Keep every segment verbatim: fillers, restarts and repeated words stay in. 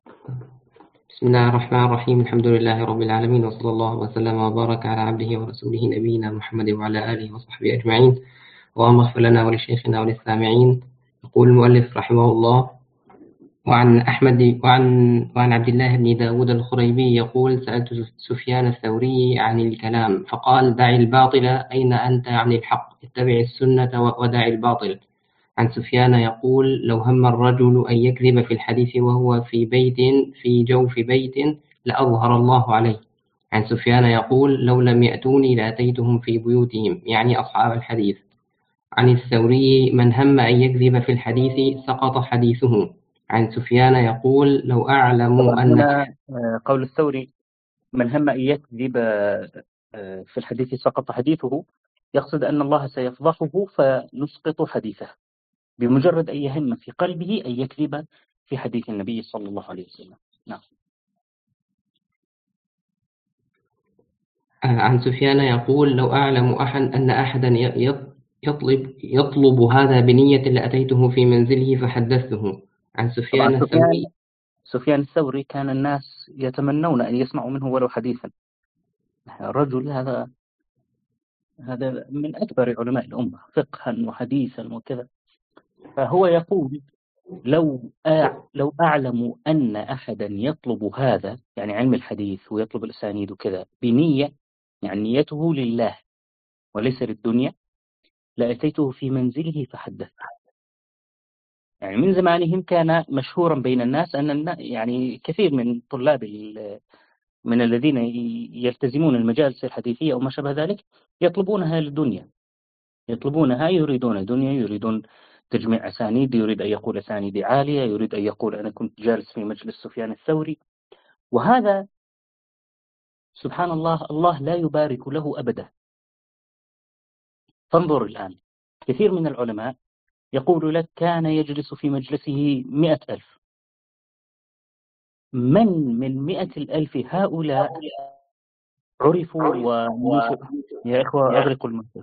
بسم الله الرحمن الرحيم. الحمد لله رب العالمين، وصلى الله وسلم وبارك على عبده ورسوله نبينا محمد وعلى آله وصحبه أجمعين. اللهم اغفر لنا ولشيخنا وللسامعين. يقول المؤلف رحمه الله: وعن أحمد وعن وعن عبد الله بن داود الخريبي يقول: سألت سفيان الثوري عن الكلام فقال: دع الباطل، أين أنت عن الحق؟ اتبع السنة ودع الباطل. عن سفيان يقول: لو هم الرجل أن يكذب في الحديث وهو في بيت في جوف بيت لأظهر الله عليه. عن سفيان يقول: لو لم يأتوني لأتيتهم في بيوتهم، يعني أصحاب الحديث. عن الثوري: من هم أن يكذب في الحديث سقط حديثه. عن سفيان يقول: لو أعلم طبعا أن هنا آه، قول الثوري: من هم أن يكذب آه، آه، في الحديث سقط حديثه، يقصد أن الله سيفضحه فنسقط حديثه بمجرد أن يهم في قلبه أن يكذب في حديث النبي صلى الله عليه وسلم. نعم. عن سفيان يقول: لو أعلم أحد أن أحدا ي- يطلب يطلب هذا بنية لأتيته في منزله فحدثته. عن طبعا سفيان سفيان الثوري: سفيان الثوري كان الناس يتمنون أن يسمعوا منه ولو حديثا. الرجل هذا هذا من أكبر علماء الأمة فقها وحديثا وكذا. فهو يقول: لو أع... لو أعلم أن أحدا يطلب هذا، يعني علم الحديث ويطلب الأسانيد وكذا بنية، يعني نيته لله وليس للدنيا، لأتيته في منزله فحدثته. يعني من زمانهم كان مشهورا بين الناس أن النا... يعني كثير من طلاب ال... من الذين ي- يلتزمون المجالس الحديثية أو ما شابه ذلك يطلبونها للدنيا، يطلبونها يريدون دنيا، يريدون تجميع أسانيد، يريد أن يقول أسانيدي عالية، يريد أن يقول أنا كنت جالس في مجلس سفيان الثوري. وهذا سبحان الله، الله لا يبارك له أبدا. فانظر الآن، كثير من العلماء يقول لك كان يجلس في مجلسه مئة ألف. من من مئة الألف هؤلاء عرفوا ونشر؟ يا إخوة أغلقوا المنفذ.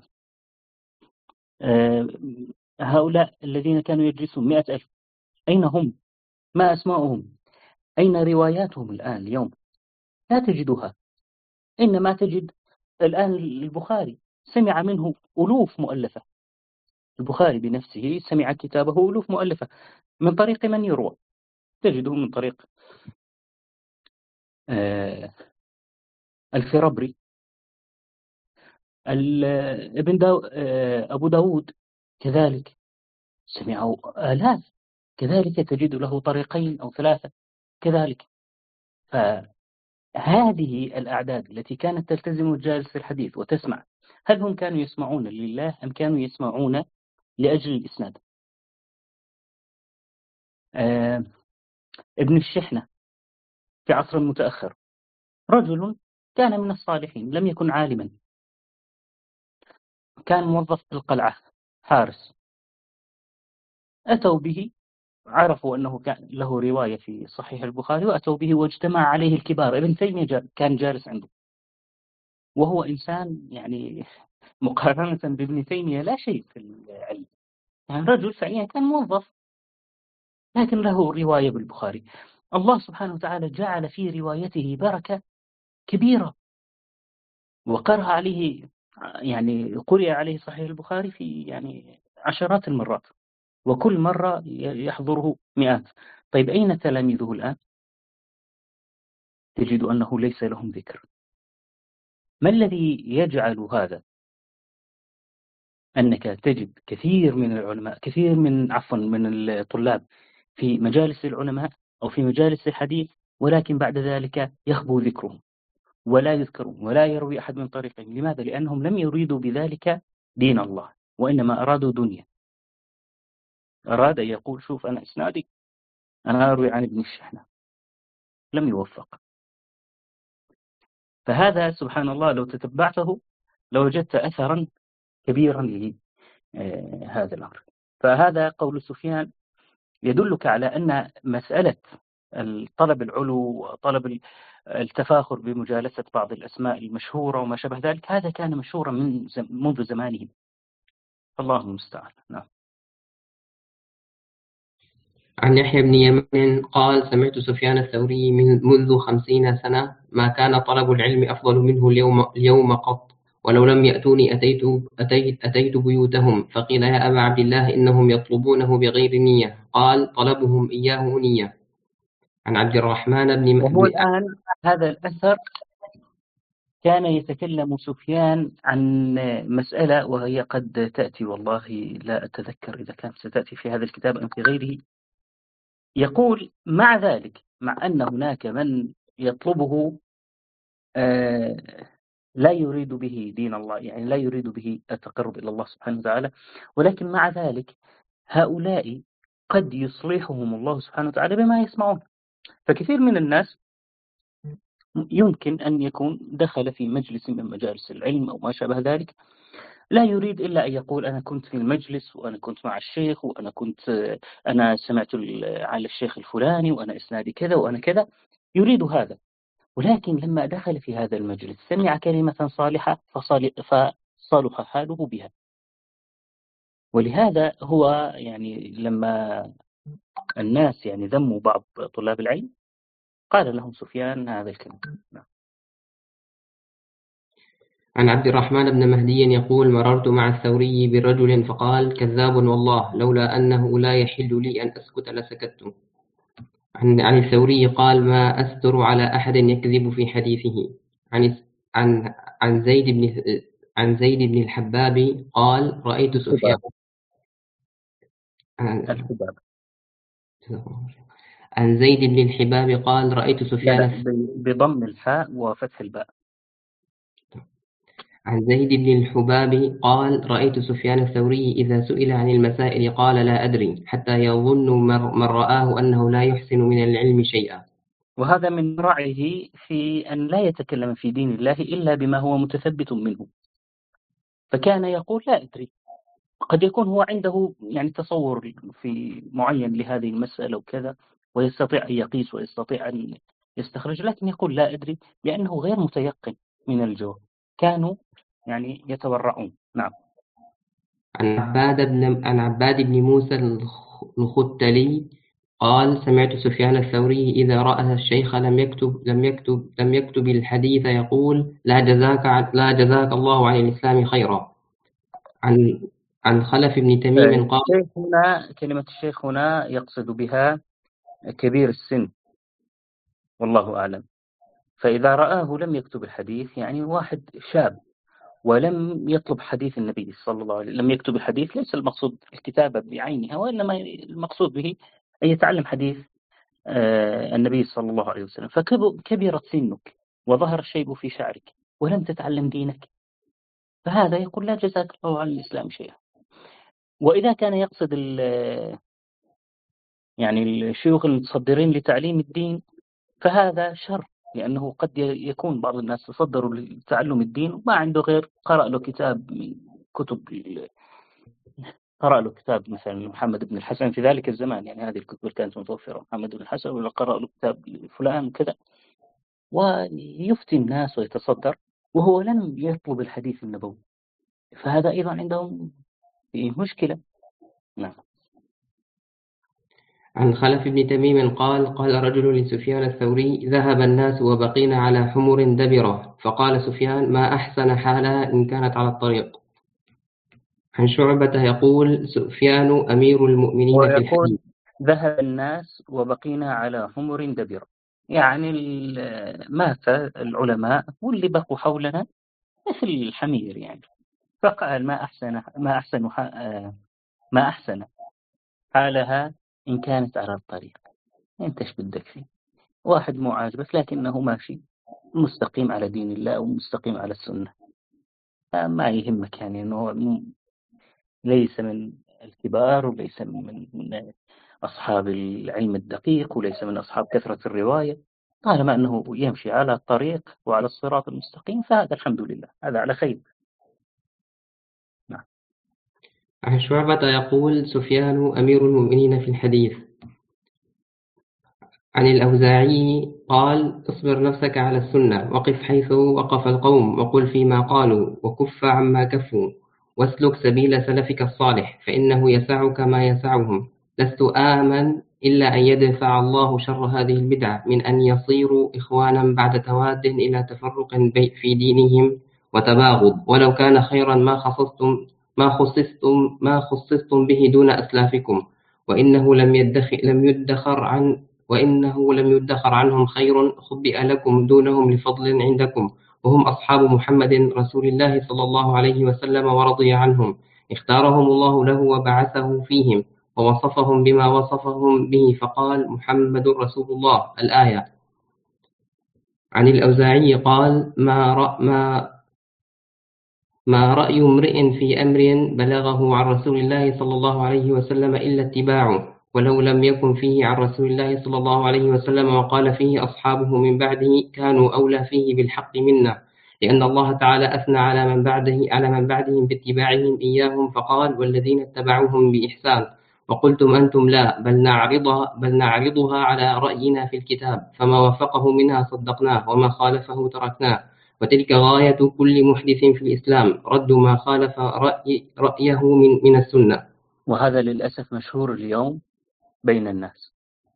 آه، هؤلاء الذين كانوا يجلسون مئة ألف، أين هم؟ ما أسماؤهم؟ أين رواياتهم الآن اليوم؟ لا تجدها. إنما تجد الآن البخاري سمع منه ألوف مؤلفة. البخاري بنفسه سمع كتابه ألوف مؤلفة. من طريق من يروى؟ تجده من طريق آه الفربري. ابن داو آه أبو داود كذلك سمعوا آلاف، كذلك تجد له طريقين أو ثلاثة كذلك. فهذه الأعداد التي كانت تلتزم جالس الحديث وتسمع، هل هم كانوا يسمعون لله أم كانوا يسمعون لأجل الإسناد؟ آه ابن الشحنة في عصر متأخر رجل كان من الصالحين، لم يكن عالما، كان موظف بالقلعة حارس. أتوا به، عرفوا أنه كان له رواية في صحيح البخاري، وأتوا به واجتمع عليه الكبار. ابن تيمية جا كان جالس عنده، وهو إنسان يعني مقارنة بابن تيمية لا شيء في العلم، يعني رجل فعليا كان موظف لكن له رواية بالبخاري. الله سبحانه وتعالى جعل في روايته بركة كبيرة، وقرأ عليه يعني قرئ عليه صحيح البخاري في يعني عشرات المرات، وكل مرة يحضره مئات. طيب أين تلاميذه الآن؟ تجد أنه ليس لهم ذكر. ما الذي يجعل هذا؟ أنك تجد كثير من العلماء، كثير من عفوا من الطلاب في مجالس العلماء أو في مجالس الحديث، ولكن بعد ذلك يخبو ذكرهم ولا يذكرون ولا يروي أحد من طريقهم. لماذا؟ لأنهم لم يريدوا بذلك دين الله، وإنما أرادوا دنيا. أراد أن يقول شوف أنا إسنادي، أنا أروي عن ابن الشحنة، لم يوفق. فهذا سبحان الله لو تتبعته لوجدت أثرا كبيرا لهذا الأمر. فهذا قول سفيان يدلك على أن مسألة طلب العلو وطلب التفاخر بمجالسة بعض الأسماء المشهورة وما شابه ذلك، هذا كان مشهورا من زم منذ زمانهم. الله المستعان. نعم. عن يحيى بن يمين قال سمعت سفيان الثوري من منذ خمسين سنة ما كان طلب العلم أفضل منه اليوم, اليوم قط، ولو لم يأتوني أتيت, أتيت, أتيت بيوتهم، فقيل يا أبا عبد الله إنهم يطلبونه بغير نية، قال طلبهم إياه نية. عن عبد الرحمن بن وهو الآن هذا الأثر كان يتكلم سفيان عن مسألة وهي قد تأتي، والله لا أتذكر إذا كانت ستأتي في هذا الكتاب أم في غيره. يقول مع ذلك، مع أن هناك من يطلبه آه لا يريد به دين الله، يعني لا يريد به التقرب إلى الله سبحانه وتعالى، ولكن مع ذلك هؤلاء قد يصلحهم الله سبحانه وتعالى بما يسمعون. فكثير من الناس يمكن أن يكون دخل في مجلس من مجالس العلم أو ما شابه ذلك، لا يريد إلا أن يقول أنا كنت في المجلس وأنا كنت مع الشيخ وأنا كنت أنا سمعت على الشيخ الفلاني وأنا إسنادي كذا وأنا كذا، يريد هذا. ولكن لما دخل في هذا المجلس سمع كلمة صالحة فصالح حاله بها. ولهذا هو يعني لما الناس يعني ذموا بعض طلاب العلم قال لهم سفيان هذا الكلام. عن عبد الرحمن بن مهدي يقول مررت مع الثوري برجل فقال كذاب والله لولا أنه لا يحل لي أن أسكت لسكت. عن عن الثوري قال ما أستر على أحد يكذب في حديثه. عن عن عن زيد بن عن زيد بن الحباب قال رأيت سفيان عن, عن زيد بن الحباب قال رأيت سفيان بضم الحاء وفتح الباء. عن زيد بن الحباب قال رأيت سفيان الثوري إذا سئل عن المسائل قال لا أدري، حتى يظن من رآه أنه لا يحسن من العلم شيئا. وهذا من رعيه في أن لا يتكلم في دين الله إلا بما هو متثبت منه. فكان يقول لا أدري، قد يكون هو عنده يعني تصور في معين لهذه المسألة وكذا، ويستطيع أن يقيس ويستطيع أن يستخرج، لكن يقول لا أدري لأنه غير متيقن من الجواب. كانوا يعني يتورعون. نعم. عن عباد بن عن عباد بن موسى الختلي قال سمعت سفيان الثوري إذا رأى الشيخ لم يكتب لم يكتب لم يكتب الحديث يقول لا جزاك لا جزاك الله عن الإسلام خيرا. عن عن خلف بن تميم قال هنا كلمة الشيخ هنا يقصد بها كبير السن والله أعلم. فإذا رآه لم يكتب الحديث يعني واحد شاب ولم يطلب حديث النبي صلى الله عليه وسلم. لم يكتب الحديث ليس المقصود الكتابة بعينها، وإنما المقصود به أن يتعلم حديث النبي صلى الله عليه وسلم. فكبرت سنك وظهر الشيب في شعرك ولم تتعلم دينك، فهذا يقول لا جزاك الله عن الإسلام شيئا. وإذا كان يقصد يعني الشيوخ المتصدرين لتعليم الدين فهذا شر، لأنه قد يكون بعض الناس تصدروا لتعلم الدين وما عنده غير قرأ له كتاب من كتب قرأ له كتاب مثلا محمد بن الحسن في ذلك الزمان، يعني هذه الكتب كانت متوفرة، محمد بن الحسن، ولا قرأ له كتاب فلان كذا، ويفتي الناس ويتصدر وهو لم يطلب الحديث النبوي، فهذا أيضا عندهم مشكلة. نعم. عن خلف بن تميم قال قال رجل لسفيان الثوري ذهب الناس وبقينا على حمر دبرة، فقال سفيان ما أحسن حالها إن كانت على الطريق. عن شعبة يقول سفيان أمير المؤمنين في الحديث ذهب الناس وبقينا على حمر دبرة، يعني مات العلماء واللي بقوا حولنا مثل الحمير يعني. فقال ما أحسن ما أحسن ما أحسن حالها إن كانت على الطريق. أنت إيش بدك فيه؟ واحد مو عاجبك لكنه ماشي مستقيم على دين الله ومستقيم على السنة، ما يهمك يعني أنه ليس من الكبار وليس من, من أصحاب العلم الدقيق وليس من أصحاب كثرة الرواية، طالما أنه يمشي على الطريق وعلى الصراط المستقيم فهذا الحمد لله، هذا على خير. نعم. عن شعبة يقول سفيان أمير المؤمنين في الحديث. عن الأوزاعي قال اصبر نفسك على السنة وقف حيث وقف القوم وقل فيما قالوا وكف عما كفوا واسلك سبيل سلفك الصالح فإنه يسعك ما يسعهم، لست آمن إلا أن يدفع الله شر هذه البدعة من أن يصيروا إخوانا بعد تواد إلى تفرق في دينهم وتباغض، ولو كان خيرا ما خصصتم ما خصصتم ما خصصتم به دون أسلافكم، وإنه لم يدخر لم يدخر عن وإنه لم يدخر عنهم خير خبئ لكم دونهم لفضل عندكم، وهم أصحاب محمد رسول الله صلى الله عليه وسلم ورضي عنهم، اختارهم الله له وبعثه فيهم ووصفهم بما وصفهم به فقال محمد رسول الله الآية. عن الأوزاعي قال ما رأ ما ما رأي امرئ في أمر بلغه عن رسول الله صلى الله عليه وسلم إلا اتباعه، ولو لم يكن فيه عن رسول الله صلى الله عليه وسلم وقال فيه أصحابه من بعده كانوا أولى فيه بالحق منا، لأن الله تعالى أثنى على من بعده على من بعدهم باتباعهم إياهم فقال والذين اتبعوهم بإحسان، وقلتم أنتم لا بل نعرضها بل نعرضها على رأينا في الكتاب، فما وفقه منها صدقناه وما خالفه تركناه، وتلك غاية كل محدث في الإسلام رد ما خالف رأي رأيه من من السنة. وهذا للأسف مشهور اليوم بين الناس،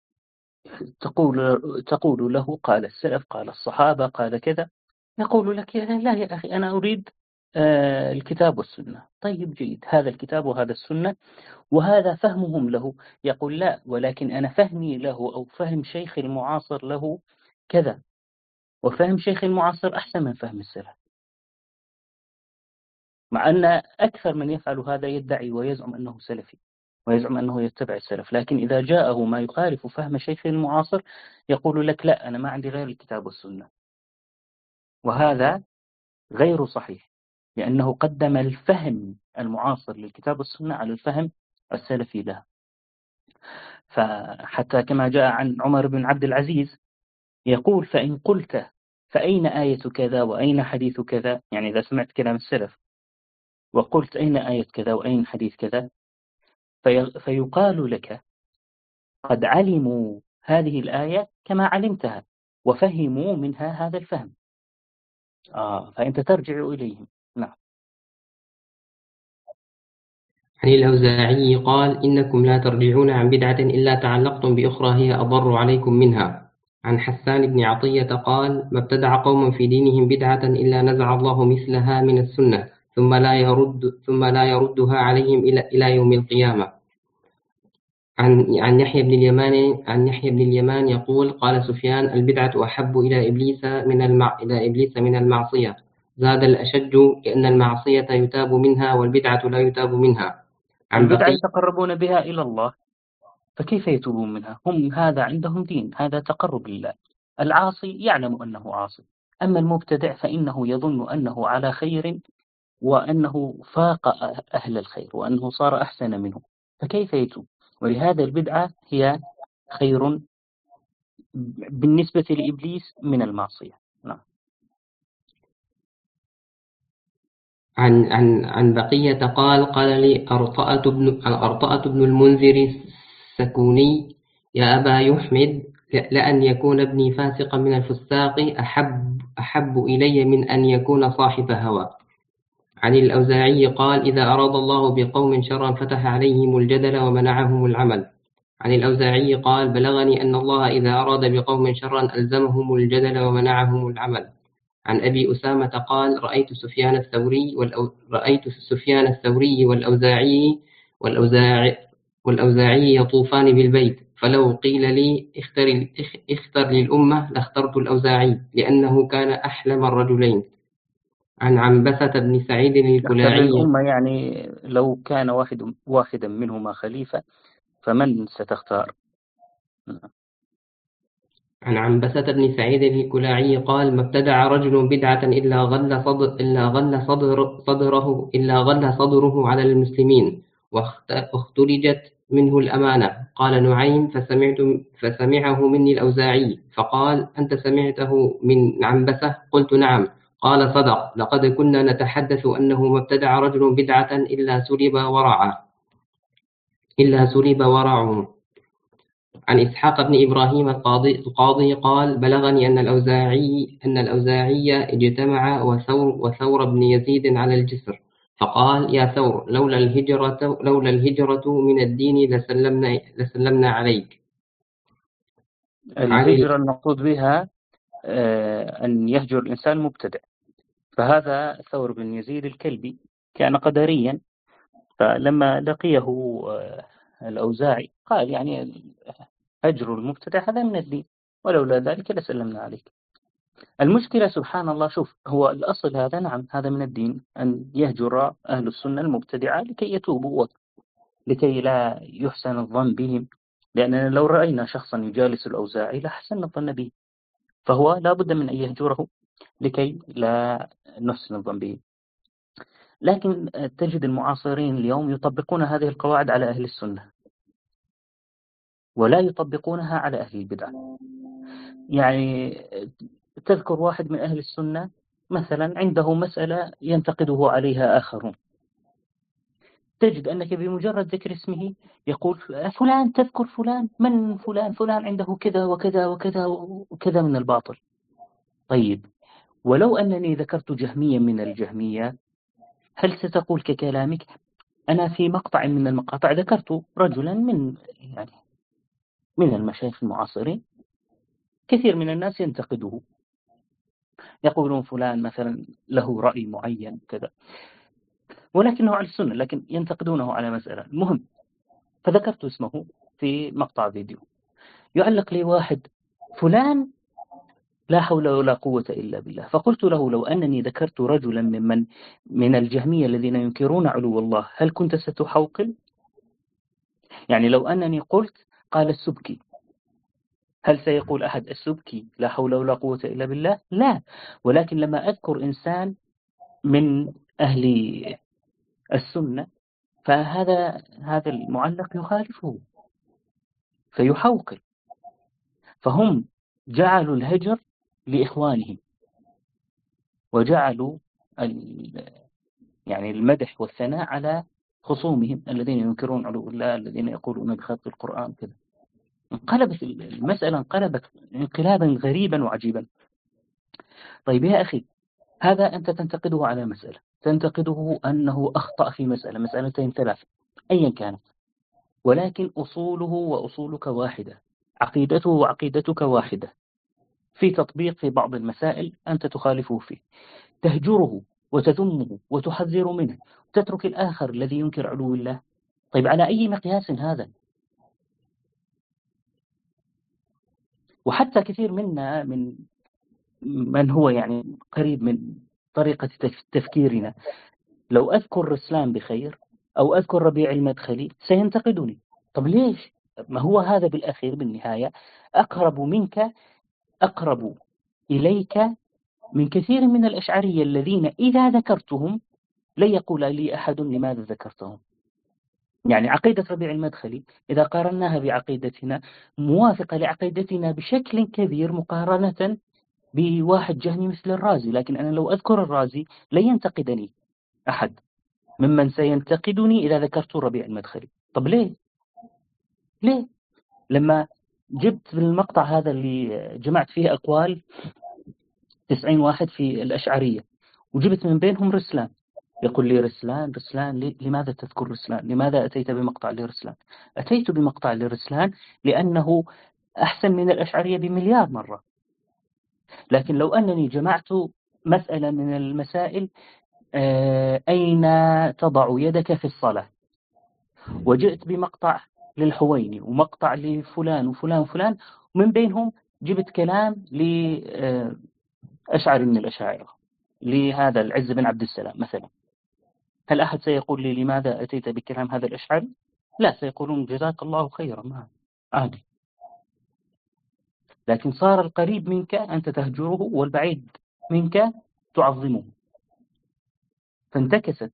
تقول تقول له قال السلف قال الصحابة قال كذا، يقول لك لا يا أخي أنا أريد آه الكتاب والسنة. طيب جيد، هذا الكتاب وهذا السنة وهذا فهمهم له، يقول لا ولكن أنا فهمي له أو فهم شيخ المعاصر له كذا، وفهم شيخ المعاصر أحسن من فهم السلف، مع أن أكثر من يفعل هذا يدعي ويزعم أنه سلفي ويزعم أنه يتبع السلف، لكن إذا جاءه ما يخالف فهم شيخ المعاصر يقول لك لا أنا ما عندي غير الكتاب والسنة، وهذا غير صحيح، لأنه قدم الفهم المعاصر للكتاب والسنة على الفهم السلفي له. فحتى كما جاء عن عمر بن عبد العزيز يقول فإن قلت فأين آية كذا وأين حديث كذا، يعني إذا سمعت كلام السلف وقلت أين آية كذا وأين حديث كذا في فيقال لك قد علموا هذه الآية كما علمتها وفهموا منها هذا الفهم، آه فأنت ترجع إليهم. نعم. عن الأوزاعي قال إنكم لا ترجعون عن بدعة إلا تعلقتم بأخرى هي أضر عليكم منها. عن حسان بن عطية قال ما ابتدع قوم في دينهم بدعة إلا نزع الله مثلها من السنة ثم لا يرد ثم لا يردها عليهم إلى إلى يوم القيامة. عن عن يحيى بن اليمان عن يحيى بن اليمان يقول قال سفيان البدعة أحب إلى إبليس من المع إلى إبليس من المعصية، زاد الأشج لأن المعصية يتاب منها والبدعة لا يتاب منها. عن البدعة بقي يتقربون بها إلى الله فكيف يتوبون منها؟ هم هذا عندهم دين، هذا تقرب لله. العاصي يعلم أنه عاصي، أما المبتدع فإنه يظن أنه على خير وأنه فاق أهل الخير وأنه صار أحسن منه، فكيف يتوب؟ ولهذا البدعة هي خير بالنسبة لإبليس من المعصية. نعم. عن عن عن بقية قال قال لي أرطأة بن أرطأة بن المنذر السكوني يا أبا يحمد لأن يكون ابني فاسقا من الفساق أحب أحب إلي من أن يكون صاحب هوى. عن الأوزاعي قال إذا أراد الله بقوم شرا فتح عليهم الجدل ومنعهم العمل. عن الأوزاعي قال بلغني أن الله إذا أراد بقوم شرا ألزمهم الجدل ومنعهم العمل. عن أبي أسامة قال رأيت سفيان الثوري والأو... رأيت سفيان الثوري والأوزاعي والأوزاعي والأوزاعي يطوفان بالبيت، فلو قيل لي اختر اختر للأمة لاخترت الأوزاعي لأنه كان أحلم الرجلين. عن عنبسة بن سعيد الكلاعي الأمة يعني لو كان واحد واحدا منهما خليفة فمن ستختار؟ عن عنبسة بن سعيد الكلاعي قال ما ابتدع رجل بدعة إلا غل صدر إلا غل صدر صدره إلا غل صدره على المسلمين واختلجت منه الأمانة. قال نعيم فسمعت فسمعه مني الأوزاعي فقال أنت سمعته من عنبسة؟ قلت نعم. قال صدق لقد كنا نتحدث أنه ما ابتدع رجل بدعة إلا سلب ورعه إلا سلب ورعه. عن إسحاق بن إبراهيم القاضي, القاضي قال بلغني أن الأوزاعي أن الأوزاعي اجتمع وثور وثور بن يزيد على الجسر فقال يا ثور لولا الهجرة لولا الهجرة من الدين لسلمنا لسلمنا عليك. الهجرة المقصود بها أن يهجر الإنسان المبتدع. فهذا ثور بن يزيد الكلبي كان قدريا، فلما لقيه الأوزاعي قال يعني هجر المبتدع هذا من الدين، ولولا ذلك لسلمنا عليك. المشكلة سبحان الله، شوف، هو الأصل هذا نعم هذا من الدين أن يهجر أهل السنة المبتدعة لكي يتوبوا لكي لا يحسن الظن بهم، لأننا لو رأينا شخصا يجالس الأوزاعي لحسن الظن به، فهو لا بد من أن يهجره لكي لا نحسن الظن به. لكن تجد المعاصرين اليوم يطبقون هذه القواعد على أهل السنة ولا يطبقونها على أهل البدعة. يعني تذكر واحد من أهل السنة مثلا عنده مسألة ينتقده عليها آخرون، تجد أنك بمجرد ذكر اسمه يقول فلان، تذكر فلان، من فلان؟ فلان عنده كذا وكذا وكذا وكذا من الباطل. طيب ولو أنني ذكرت جهميا من الجهمية هل ستقول ككلامك؟ أنا في مقطع من المقاطع ذكرت رجلا من يعني من المشايخ المعاصرين كثير من الناس ينتقده، يقولون فلان مثلا له رأي معين كذا، ولكنه على السنة لكن ينتقدونه على مسألة مهم، فذكرت اسمه في مقطع فيديو، يعلق لي واحد فلان لا حول ولا قوة إلا بالله. فقلت له لو أنني ذكرت رجلا ممن من الجهمية الذين ينكرون علو الله هل كنت ستحوقل؟ يعني لو أنني قلت قال السبكي هل سيقول أحد السبكي لا حول ولا قوة إلا بالله؟ لا. ولكن لما أذكر إنسان من أهل السنة فهذا هذا المعلق يخالفه فيحوقل. فهم جعلوا الهجر لإخوانهم وجعلوا يعني المدح والثناء على خصومهم الذين ينكرون علو الله الذين يقولون بخط القرآن كذا. انقلبت المسألة، انقلبت انقلابا غريبا وعجيبا. طيب يا أخي، هذا أنت تنتقده على مسألة، تنتقده أنه أخطأ في مسألة مسألتين ثلاثة أيا كانت، ولكن أصوله وأصولك واحدة، عقيدته وعقيدتك واحدة، في تطبيق في بعض المسائل أنت تخالفه فيه، تهجره وتذمه وتحذر منه، تترك الآخر الذي ينكر علو الله. طيب على أي مقياس هذا؟ وحتى كثير منا من من هو يعني قريب من طريقة تفكيرنا لو أذكر رسلان بخير أو أذكر ربيع المدخلي سينتقدني. طب ليش؟ ما هو هذا بالأخير بالنهاية أقرب منك، أقرب إليك من كثير من الأشعرية الذين إذا ذكرتهم لن يقول لي أحد لماذا ذكرتهم. يعني عقيدة ربيع المدخلي إذا قارناها بعقيدتنا موافقة لعقيدتنا بشكل كبير مقارنة بواحد جهمي مثل الرازي، لكن أنا لو أذكر الرازي لن ينتقدني أحد ممن سينتقدني إذا ذكرت ربيع المدخلي. طب ليه؟ ليه؟ لما جبت بالمقطع هذا اللي جمعت فيه أقوال تسعين واحد في الأشعرية وجبت من بينهم رسلان، يقول لي رسلان رسلان لماذا تذكر رسلان؟ لماذا أتيت بمقطع لرسلان؟ أتيت بمقطع لرسلان لأنه أحسن من الأشعرية بمليار مرة. لكن لو أنني جمعت مسألة من المسائل أين تضع يدك في الصلاة وجئت بمقطع للحويني ومقطع لفلان وفلان وفلان ومن بينهم جبت كلام لأشعري من الأشاعرة لهذا العز بن عبد السلام مثلا، هل أحد سيقول لي لماذا أتيت بكلام هذا الأشعري؟ لا، سيقولون جزاك الله خيرا، ما عادي. لكن صار القريب منك أنت تهجره والبعيد منك تعظمه، فانتكست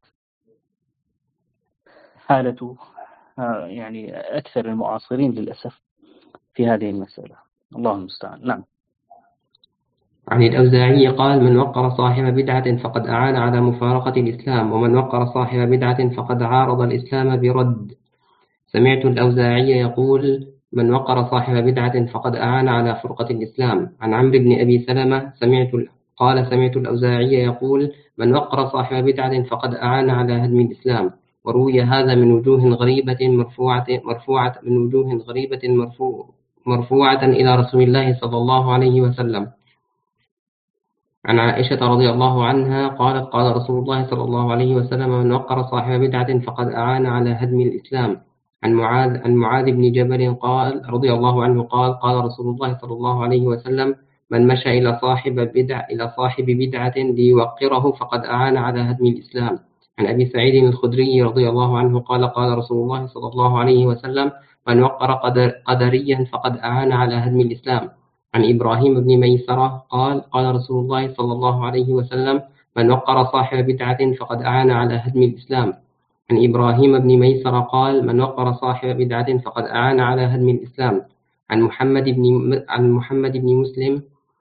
حالة يعني أكثر المعاصرين للأسف في هذه المسألة. الله المستعان. نعم. عن الأوزاعي قال: من وقر صاحب بدعة فقد أعان على مفارقة الإسلام، ومن وقر صاحب بدعة فقد عارض الإسلام برد. سمعت الأوزاعي يقول: من وقر صاحب بدعة فقد أعان على فرقة الإسلام. عن عمرو بن أبي سلمة سمعت قال: سمعت الأوزاعي يقول: من وقر صاحب بدعة فقد أعان على هدم الإسلام. وروي هذا من وجوه غريبة مرفوعة مرفوعة من وجوه غريبة مرفوع مرفوعة إلى رسول الله صلى الله عليه وسلم. عن عائشة رضي الله عنها قالت قال رسول الله صلى الله عليه وسلم من وقر صاحب بدعة فقد أعان على هدم الإسلام. عن معاذ عن معاذ بن جبل قال رضي الله عنه قال قال رسول الله صلى الله عليه وسلم من مشى إلى صاحب بدع إلى صاحب بدعة ليوقره فقد أعان على هدم الإسلام. عن أبي سعيد الخدري رضي الله عنه قال قال رسول الله صلى الله عليه وسلم من وقر قدر قدريا فقد أعان على هدم الإسلام. عن إبراهيم بن ميسرة قال قال رسول الله صلى الله عليه وسلم من وقر صاحب بدعة فقد أعان على هدم الإسلام. عن إبراهيم بن ميسرة قال من وقر صاحب بدعة فقد أعان على هدم الإسلام. عن محمد بن عن محمد بن مسلم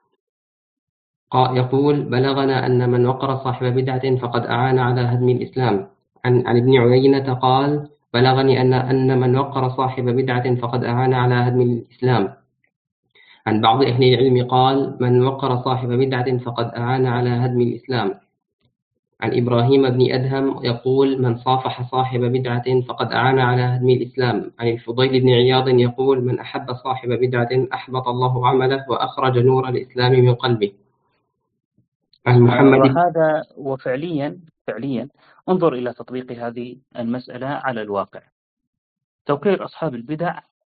يقول بلغنا أن من وقر صاحب بدعة فقد أعان على هدم الإسلام. عن عن ابن عيينة قال بلغني أن أن من وقر صاحب بدعة فقد أعان على هدم الإسلام. عن بعض أهل العلم قال من وقر صاحب بدعة فقد أعان على هدم الإسلام. عن إبراهيم بن أدهم يقول من صافح صاحب بدعة فقد أعان على هدم الإسلام. عن الفضيل بن عياض يقول من أحب صاحب بدعة أحبط الله عمله وأخرج نور الإسلام من قلبه. عن محمد وهذا وفعليا فعليا انظر إلى تطبيق هذه المسألة على الواقع. توقير أصحاب البدع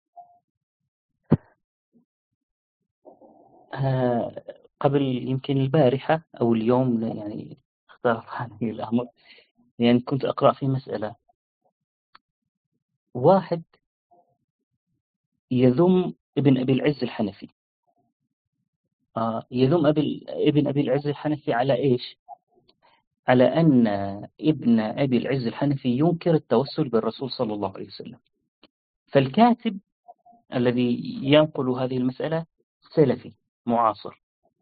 قبل يمكن البارحة أو اليوم يعني اختلط هذه الأمر، يعني كنت أقرأ في مسألة واحد يذم ابن أبي العز الحنفي آه يذم أبي ابن أبي العز الحنفي على إيش؟ على أن ابن أبي العز الحنفي ينكر التوسل بالرسول صلى الله عليه وسلم. فالكاتب الذي ينقل هذه المسألة سلفي معاصر،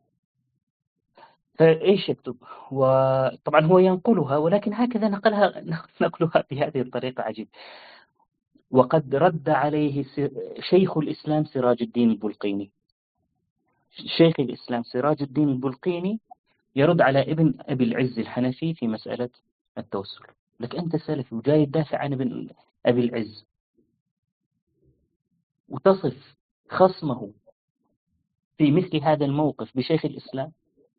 فإيش يكتب؟ وطبعا هو ينقلها ولكن هكذا نقلها نقلها بهذه الطريقة عجيب. وقد رد عليه شيخ الإسلام سراج الدين البلقيني. شيخ الإسلام سراج الدين البلقيني يرد على ابن أبي العز الحنفي في مسألة التوسل. لك أنت سلفي وجاي تدافع عن ابن أبي العز وتصف خصمه في مثل هذا الموقف بشيخ الإسلام.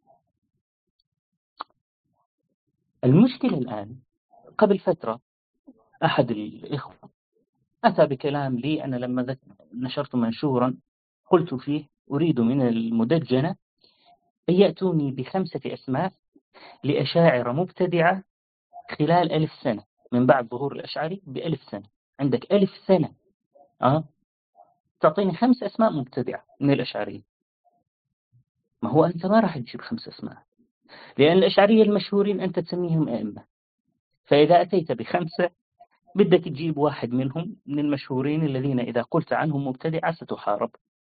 المشكلة الآن قبل فترة أحد الإخوة أتى بكلام لي أنا لما نشرت منشورا قلت فيه أريد من المدجنة أن يأتوني بخمسة أسماء لأشاعر مبتدعة خلال ألف سنة من بعد ظهور الأشعري بألف سنة. عندك ألف سنة أه؟ تعطيني خمس أسماء مبتدعة من الأشعرية. ما هو أنت ما راح تجيب خمس أسماء لأن الأشعرية المشهورين أنت تسميهم أئمة، فإذا أتيت بخمسة بدك تجيب واحد منهم من المشهورين الذين إذا قلت عنهم مبتدعة ستحارب.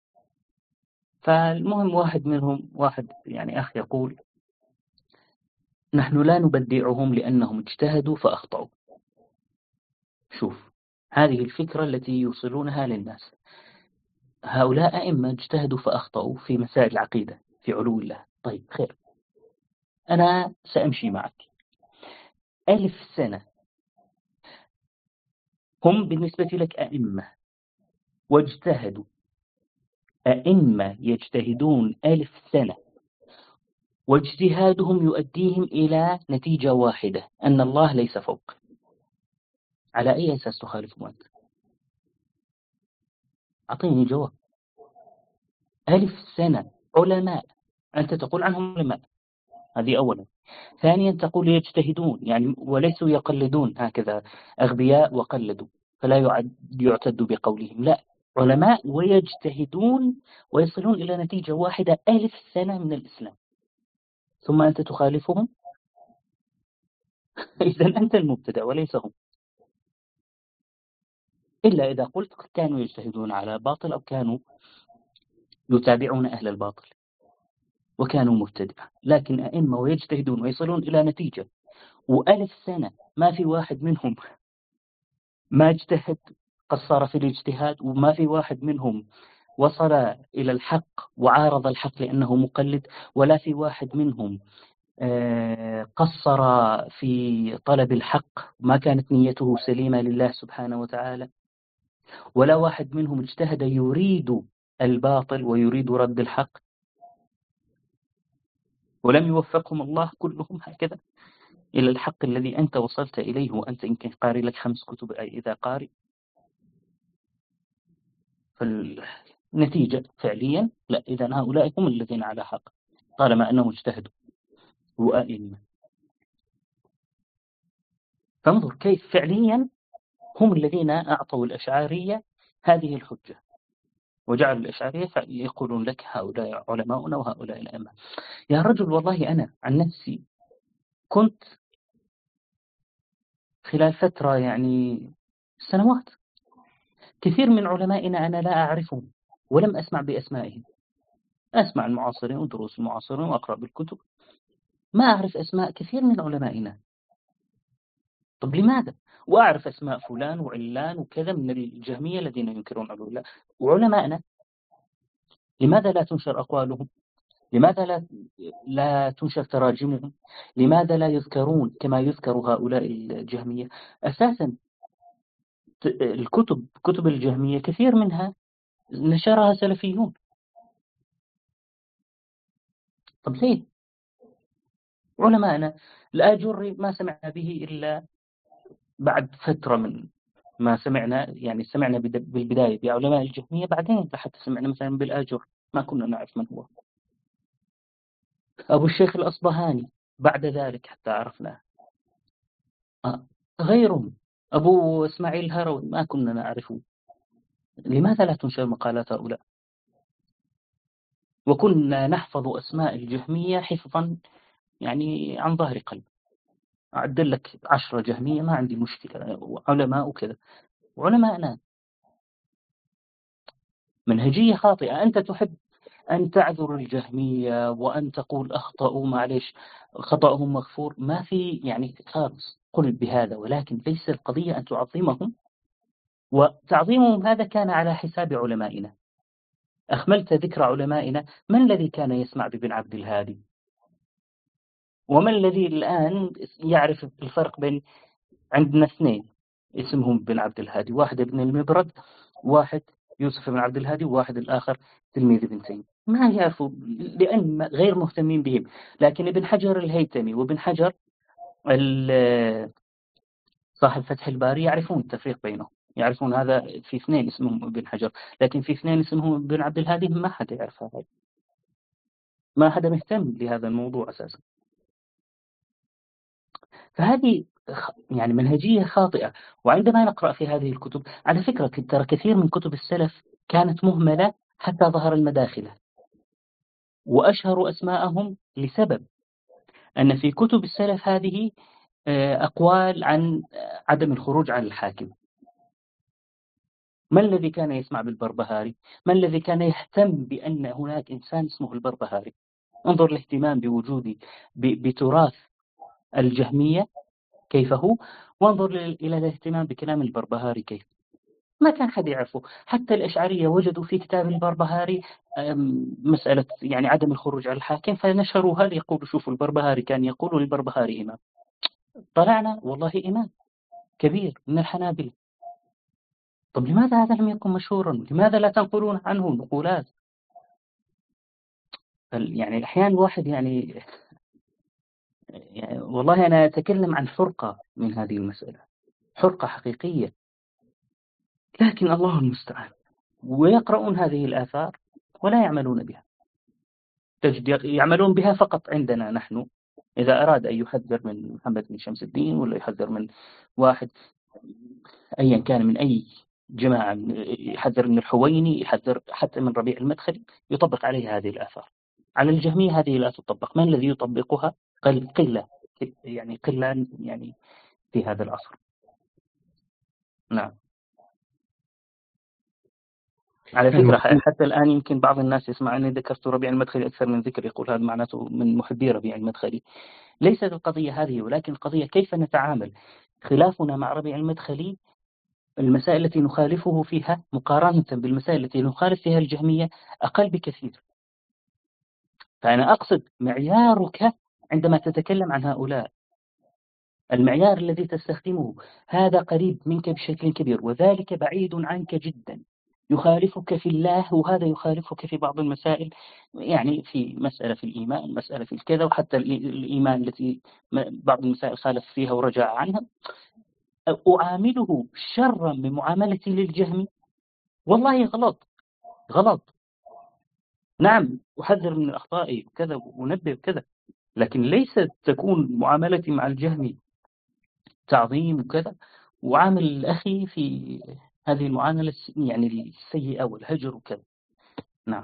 فالمهم واحد منهم واحد يعني أخ يقول نحن لا نبدعهم لأنهم اجتهدوا فأخطأوا. شوف هذه الفكرة التي يوصلونها للناس. هؤلاء أئمة اجتهدوا فأخطأوا في مسائل العقيدة في علو الله. طيب خير، أنا سأمشي معك ألف سنة هم بالنسبة لك أئمة واجتهدوا. أئمة يجتهدون ألف سنة واجتهادهم يؤديهم إلى نتيجة واحدة أن الله ليس فوق. على أي أساس تخالفهم أنت؟ أعطيني جواب. ألف سنة علماء أنت تقول عنهم علماء، هذه أولا. ثانيا تقول يجتهدون يعني وليسوا يقلدون هكذا أغبياء وقلدوا فلا يعد يعتد بقولهم، لا علماء ويجتهدون ويصلون إلى نتيجة واحدة ألف سنة من الإسلام ثم أنت تخالفهم. إذن أنت المبتدع وليس هم، إلا إذا قلت كانوا يجتهدون على باطل أو كانوا يتابعون أهل الباطل وكانوا مبتدعة. لكن أئمة ويجتهدون ويصلون إلى نتيجة وألف سنة ما في واحد منهم ما اجتهد قصر في الاجتهاد، وما في واحد منهم وصل إلى الحق وعارض الحق لأنه مقلد، ولا في واحد منهم قصر في طلب الحق ما كانت نيته سليمة لله سبحانه وتعالى، ولا واحد منهم اجتهد يريد الباطل ويريدوا رد الحق، ولم يوفقهم الله كلهم هكذا إلى الحق الذي أنت وصلت إليه، وأنت يمكن قارئ لك خمس كتب أي إذا قارئ. فالنتيجة فعليا لا، إذا هؤلاء هم الذين على حق طالما أنهم اجتهدوا وأئمة. فانظر كيف فعليا هم الذين أعطوا الأشعارية هذه الحجة، وجعلوا الأشعارية يقولون لك هؤلاء علماؤنا وهؤلاء الأئمة. يا رجل والله أنا عن نفسي كنت خلال فترة يعني سنوات كثير من علمائنا أنا لا أعرفهم ولم أسمع بأسمائهم. أسمع المعاصرين ودروس المعاصرين وأقرأ بالكتب، ما أعرف أسماء كثير من علمائنا. طب لماذا؟ وأعرف أسماء فلان وعلان وكذا من الجهمية الذين ينكرون علو الله. وعلمائنا لماذا لا تنشر أقوالهم؟ لماذا لا لا تنشر تراجمهم؟ لماذا لا يذكرون كما يذكر هؤلاء الجهمية؟ أساسا الكتب كتب الجهمية كثير منها نشرها سلفيون. طب ليه؟ علماءنا الآجري ما سمعنا به إلا بعد فترة من ما سمعنا، يعني سمعنا بالبداية بعلماء الجهمية، بعدين حتى سمعنا مثلا بالآجر ما كنا نعرف من هو. أبو الشيخ الأصبهاني بعد ذلك حتى عرفناه. آه. غيرهم أبو إسماعيل الهروي ما كنا نعرفه. لماذا لا تنشر مقالات هؤلاء؟ وكنا نحفظ أسماء الجهمية حفظا يعني عن ظهر قلب. أعدل لك عشرة جهمية ما عندي مشكلة، علماء وكذا. علماءنا منهجية خاطئة. أنت تحب أن تعذر الجهمية وأن تقول أخطأوا معلش خطأهم مغفور، ما في يعني خالص، قل بهذا، ولكن ليس القضية أن تعظمهم، وتعظيمهم هذا كان على حساب علمائنا. أخملت ذكر علمائنا. من الذي كان يسمع بابن عبد الهادي؟ ومن الذي الآن يعرف الفرق بين عندنا اثنين اسمهم بن عبد الهادي، واحد ابن المبرد، واحد يوسف بن عبد الهادي، وواحد الآخر تلميذ ابن تيمية. ما يعرفوا لأن غير مهتمين بهم. لكن ابن حجر الهيثمي وابن حجر صاحب فتح الباري يعرفون التفريق بينهم، يعرفون هذا في اثنين اسمهم ابن حجر، لكن في اثنين اسمهم ابن عبد الهادي ما حد يعرف هذا، ما حدا مهتم لهذا الموضوع أساسا. فهذه يعني منهجية خاطئة. وعندما نقرأ في هذه الكتب، على فكرة ترى كثير من كتب السلف كانت مهملة حتى ظهر المداخلة، وأشهر أسماءهم لسبب أن في كتب السلف هذه أقوال عن عدم الخروج عن الحاكم. ما الذي كان يسمع بالبربهاري؟ ما الذي كان يهتم بأن هناك إنسان اسمه البربهاري؟ انظر الاهتمام بوجود بتراث الجهمية كيف هو، وانظر إلى الاهتمام بكلام البربهاري كيف. ما كان حد يعرفه. حتى الأشعرية وجدوا في كتاب البربهاري مسألة يعني عدم الخروج على الحاكم، فنشروها ليقولوا شوفوا البربهاري كان يقول البربهاري إمام. طلعنا والله إمام كبير من الحنابلة. طب لماذا هذا لم يكن مشهورا؟ لماذا لا تنقلون عنه نقولات؟ يعني أحيانا الواحد يعني, يعني والله أنا أتكلم عن حرقة من هذه المسألة، حرقة حقيقية، لكن الله المستعان. ويقرؤون هذه الآثار ولا يعملون بها، تجد يعملون بها فقط عندنا نحن. إذا أراد أن يحذر من محمد بن شمس الدين ولا يحذر من واحد أيا كان من أي جماعة، يحذر من الحويني، يحذر حتى من ربيع المدخلي، يطبق عليه هذه الآثار. على الجهمية هذه لا تطبق. من الذي يطبقها؟ قلة، يعني قلة يعني في هذا العصر. نعم. على فكرة حتى الآن يمكن بعض الناس يسمع أني ذكرت ربيع المدخلي أكثر من ذكر، يقول هذا معناته من محبي ربيع المدخلي. ليست القضية هذه، ولكن القضية كيف نتعامل. خلافنا مع ربيع المدخلي المسائل التي نخالفه فيها مقارنة بالمسائل التي نخالف فيها الجهمية أقل بكثير. فأنا أقصد معيارك عندما تتكلم عن هؤلاء، المعيار الذي تستخدمه هذا قريب منك بشكل كبير، وذلك بعيد عنك جدا. يخالفك في الله وهذا يخالفك في بعض المسائل، يعني في مسألة في الإيمان، مسألة في الكذا، وحتى الإيمان التي بعض المسائل خالف فيها ورجع عنها، أعامله شرا من معاملتي للجهمي؟ والله غلط غلط. نعم أحذر من الأخطاء وكذا ونبه وكذا، لكن ليست تكون معاملتي مع الجهمي تعظيم وكذا، وعامل أخي في هذه المعاملة يعني السيئة والهجر وكذا. نعم.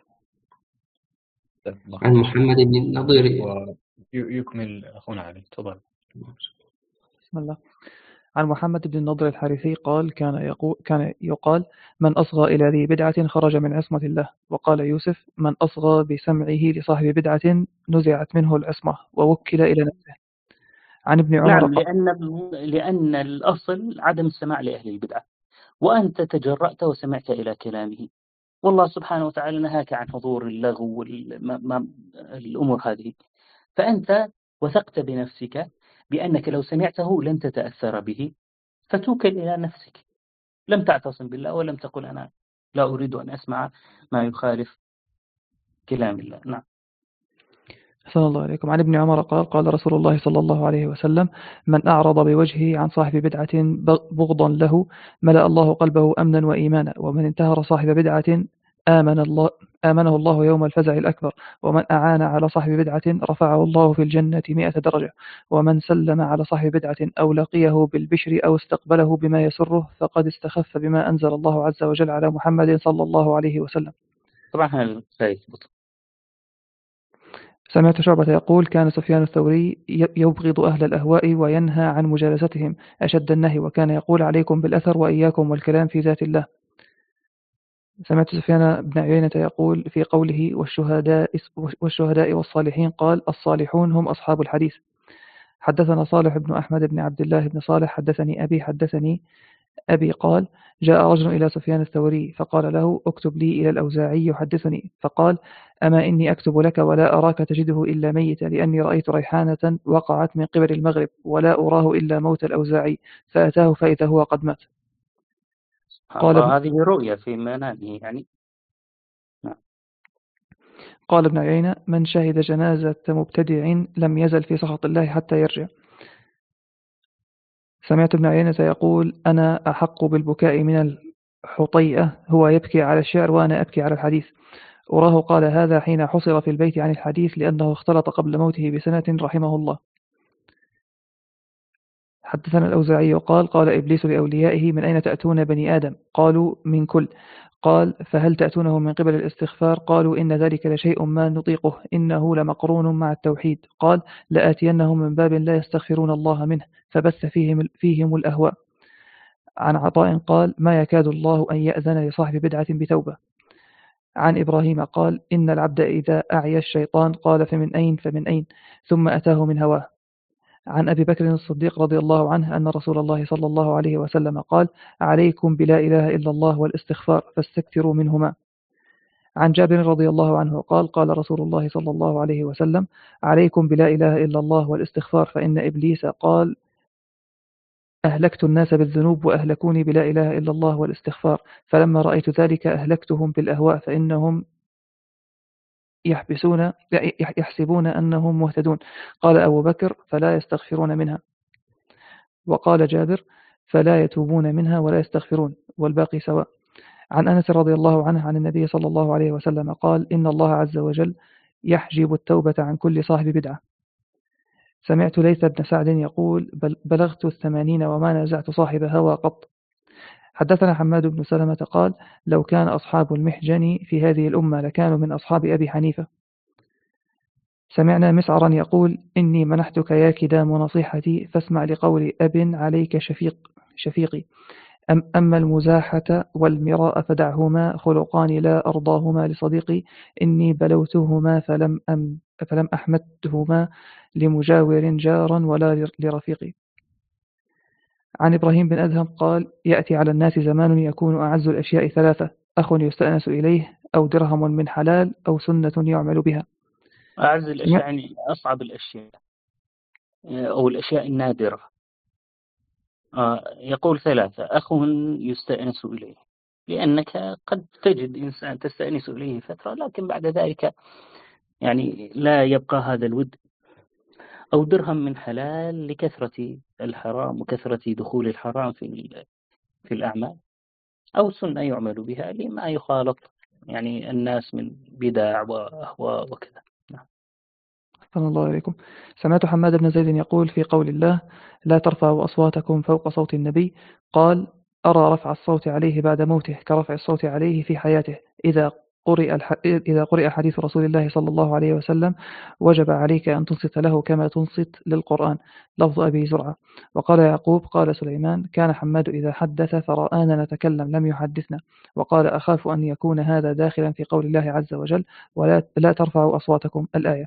عن محمد بن النضر. ويكمل أخونا علي، تفضل. بسم الله. عن محمد بن النضر الحارثي قال كان يقول كان يقال من أصغى إلى ذي بدعة خرج من عصمة الله. وقال يوسف من أصغى بسمعه لصاحب بدعة نزعت منه العصمة ووكل إلى نفسه. عن ابن عمر نعم، لأن لأن الأصل عدم السماع لأهل البدعة، وأنت تجرأت وسمعت إلى كلامه، والله سبحانه وتعالى نهاك عن حضور اللغو والأمور هذه، فأنت وثقت بنفسك بأنك لو سمعته لن تتأثر به، فتوكل إلى نفسك، لم تعتصم بالله ولم تقل أنا لا أريد أن أسمع ما يخالف كلام الله. نعم. صلى الله عليكم. عن ابن عمر قال قال رسول الله صلى الله عليه وسلم من أعرض بوجهه عن صاحب بدعة بغضا له ملأ الله قلبه أمنا وإيمانا، ومن انتهر صاحب بدعة آمن الله آمنه الله يوم الفزع الأكبر، ومن أعان على صاحب بدعة رفعه الله في الجنة مئة درجة، ومن سلم على صاحب بدعة أو لقيه بالبشر أو استقبله بما يسره فقد استخف بما أنزل الله عز وجل على محمد صلى الله عليه وسلم. طبعا هذا لا يثبت. سمعت شعبة يقول كان سفيان الثوري يبغض أهل الأهواء وينهى عن مجالستهم أشد النهي، وكان يقول عليكم بالأثر وإياكم والكلام في ذات الله. سمعت سفيان بن عيينة يقول في قوله والشهداء, والشهداء والصالحين قال الصالحون هم أصحاب الحديث. حدثنا صالح بن أحمد بن عبد الله بن صالح حدثني أبي حدثني أبي قال جاء رجل إلى سفيان الثوري فقال له اكتب لي إلى الأوزاعي يحدثني، فقال أما إني أكتب لك ولا أراك تجده إلا ميتا، لأني رأيت ريحانة وقعت من قبل المغرب ولا أراه إلا موت الأوزاعي، فأتاه فإذا هو قد مات. قال هذه رؤيا في منامه يعني. نعم. قال ابن عيينة من شهد جنازة مبتدع لم يزل في سخط الله حتى يرجع. سمعت ابن عيينة يقول أنا أحق بالبكاء من الحطيئة، هو يبكي على الشعر وأنا أبكي على الحديث. وراه قال هذا حين حصر في البيت عن الحديث لأنه اختلط قبل موته بسنة رحمه الله. حدثنا الأوزاعي قال قال إبليس لأوليائه من أين تأتون بني آدم؟ قالوا من كل. قال فهل تأتونه من قبل الاستغفار؟ قالوا إن ذلك لشيء ما نطيقه إنه لمقرون مع التوحيد. قال لآتينهم من باب لا يستغفرون الله منه، فبث فيهم, فيهم الأهواء. عن عطاء قال ما يكاد الله أن يأذن لصاحب بدعة بتوبة. عن إبراهيم قال إن العبد إذا أعيا الشيطان قال فمن أين فمن أين ثم أتاه من هواه. عن أبي بكر الصديق رضي الله عنه أن رسول الله صلى الله عليه وسلم قال عليكم بلا إله إلا الله والاستغفار فاستكثروا منهما. عن جابر رضي الله عنه قال قال رسول الله صلى الله عليه وسلم عليكم بلا إله إلا الله والاستغفار، فإن إبليس قال أهلكت الناس بالذنوب وأهلكوني بلا إله إلا الله والاستغفار، فلما رأيت ذلك أهلكتهم بالأهواء فإنهم يحبسون يحسبون أنهم مهتدون. قال أبو بكر فلا يستغفرون منها. وقال جابر فلا يتوبون منها ولا يستغفرون، والباقي سواء. عن أنس رضي الله عنه عن النبي صلى الله عليه وسلم قال إن الله عز وجل يحجب التوبة عن كل صاحب بدعة. سمعت ليث بن سعد يقول بلغت الثمانين وما نازعت صاحب هوى قط. حدثنا حماد بن سلمة قال لو كان أصحاب المحجن في هذه الأمة لكانوا من أصحاب أبي حنيفة. سمعنا مسعرا يقول إني منحتك يا كدام نصيحتي فاسمع لقول أب عليك شفيق شفيقي. أم أما المزاحة والمراء فدعهما خلقان لا أرضاهما لصديقي، إني بلوتهما فلم, أم فلم أحمدهما لمجاور جارا ولا لرفيقي. عن إبراهيم بن أدهم قال يأتي على الناس زمان يكون أعز الأشياء ثلاثة أخ يستأنس إليه أو درهم من حلال أو سنة يعمل بها. أعز الأشياء يعني أصعب الأشياء أو الأشياء النادرة. يقول ثلاثة أخ يستأنس إليه لأنك قد تجد إنسان تستأنس إليه فترة، لكن بعد ذلك يعني لا يبقى هذا الود. أو درهم من حلال لكثرة الحرام وكثرة دخول الحرام في في الأعمال، أو سنة يعمل بها لما يخالط يعني الناس من بدع وأهواء وكذا. نعم. صلى الله عليكم. سمعت حماد بن زيد يقول في قول الله لا ترفعوا أصواتكم فوق صوت النبي، قال أرى رفع الصوت عليه بعد موته كرفع الصوت عليه في حياته. إذا قرئ الح... إذا قرئ حديث رسول الله صلى الله عليه وسلم وجب عليك أن تنصت له كما تنصت للقرآن. لفظ أبي زرعة. وقال يعقوب قال سليمان كان حماد إذا حدث فرآنا نتكلم لم يحدثنا. وقال أخاف أن يكون هذا داخلا في قول الله عز وجل ولا لا ترفعوا أصواتكم الآية.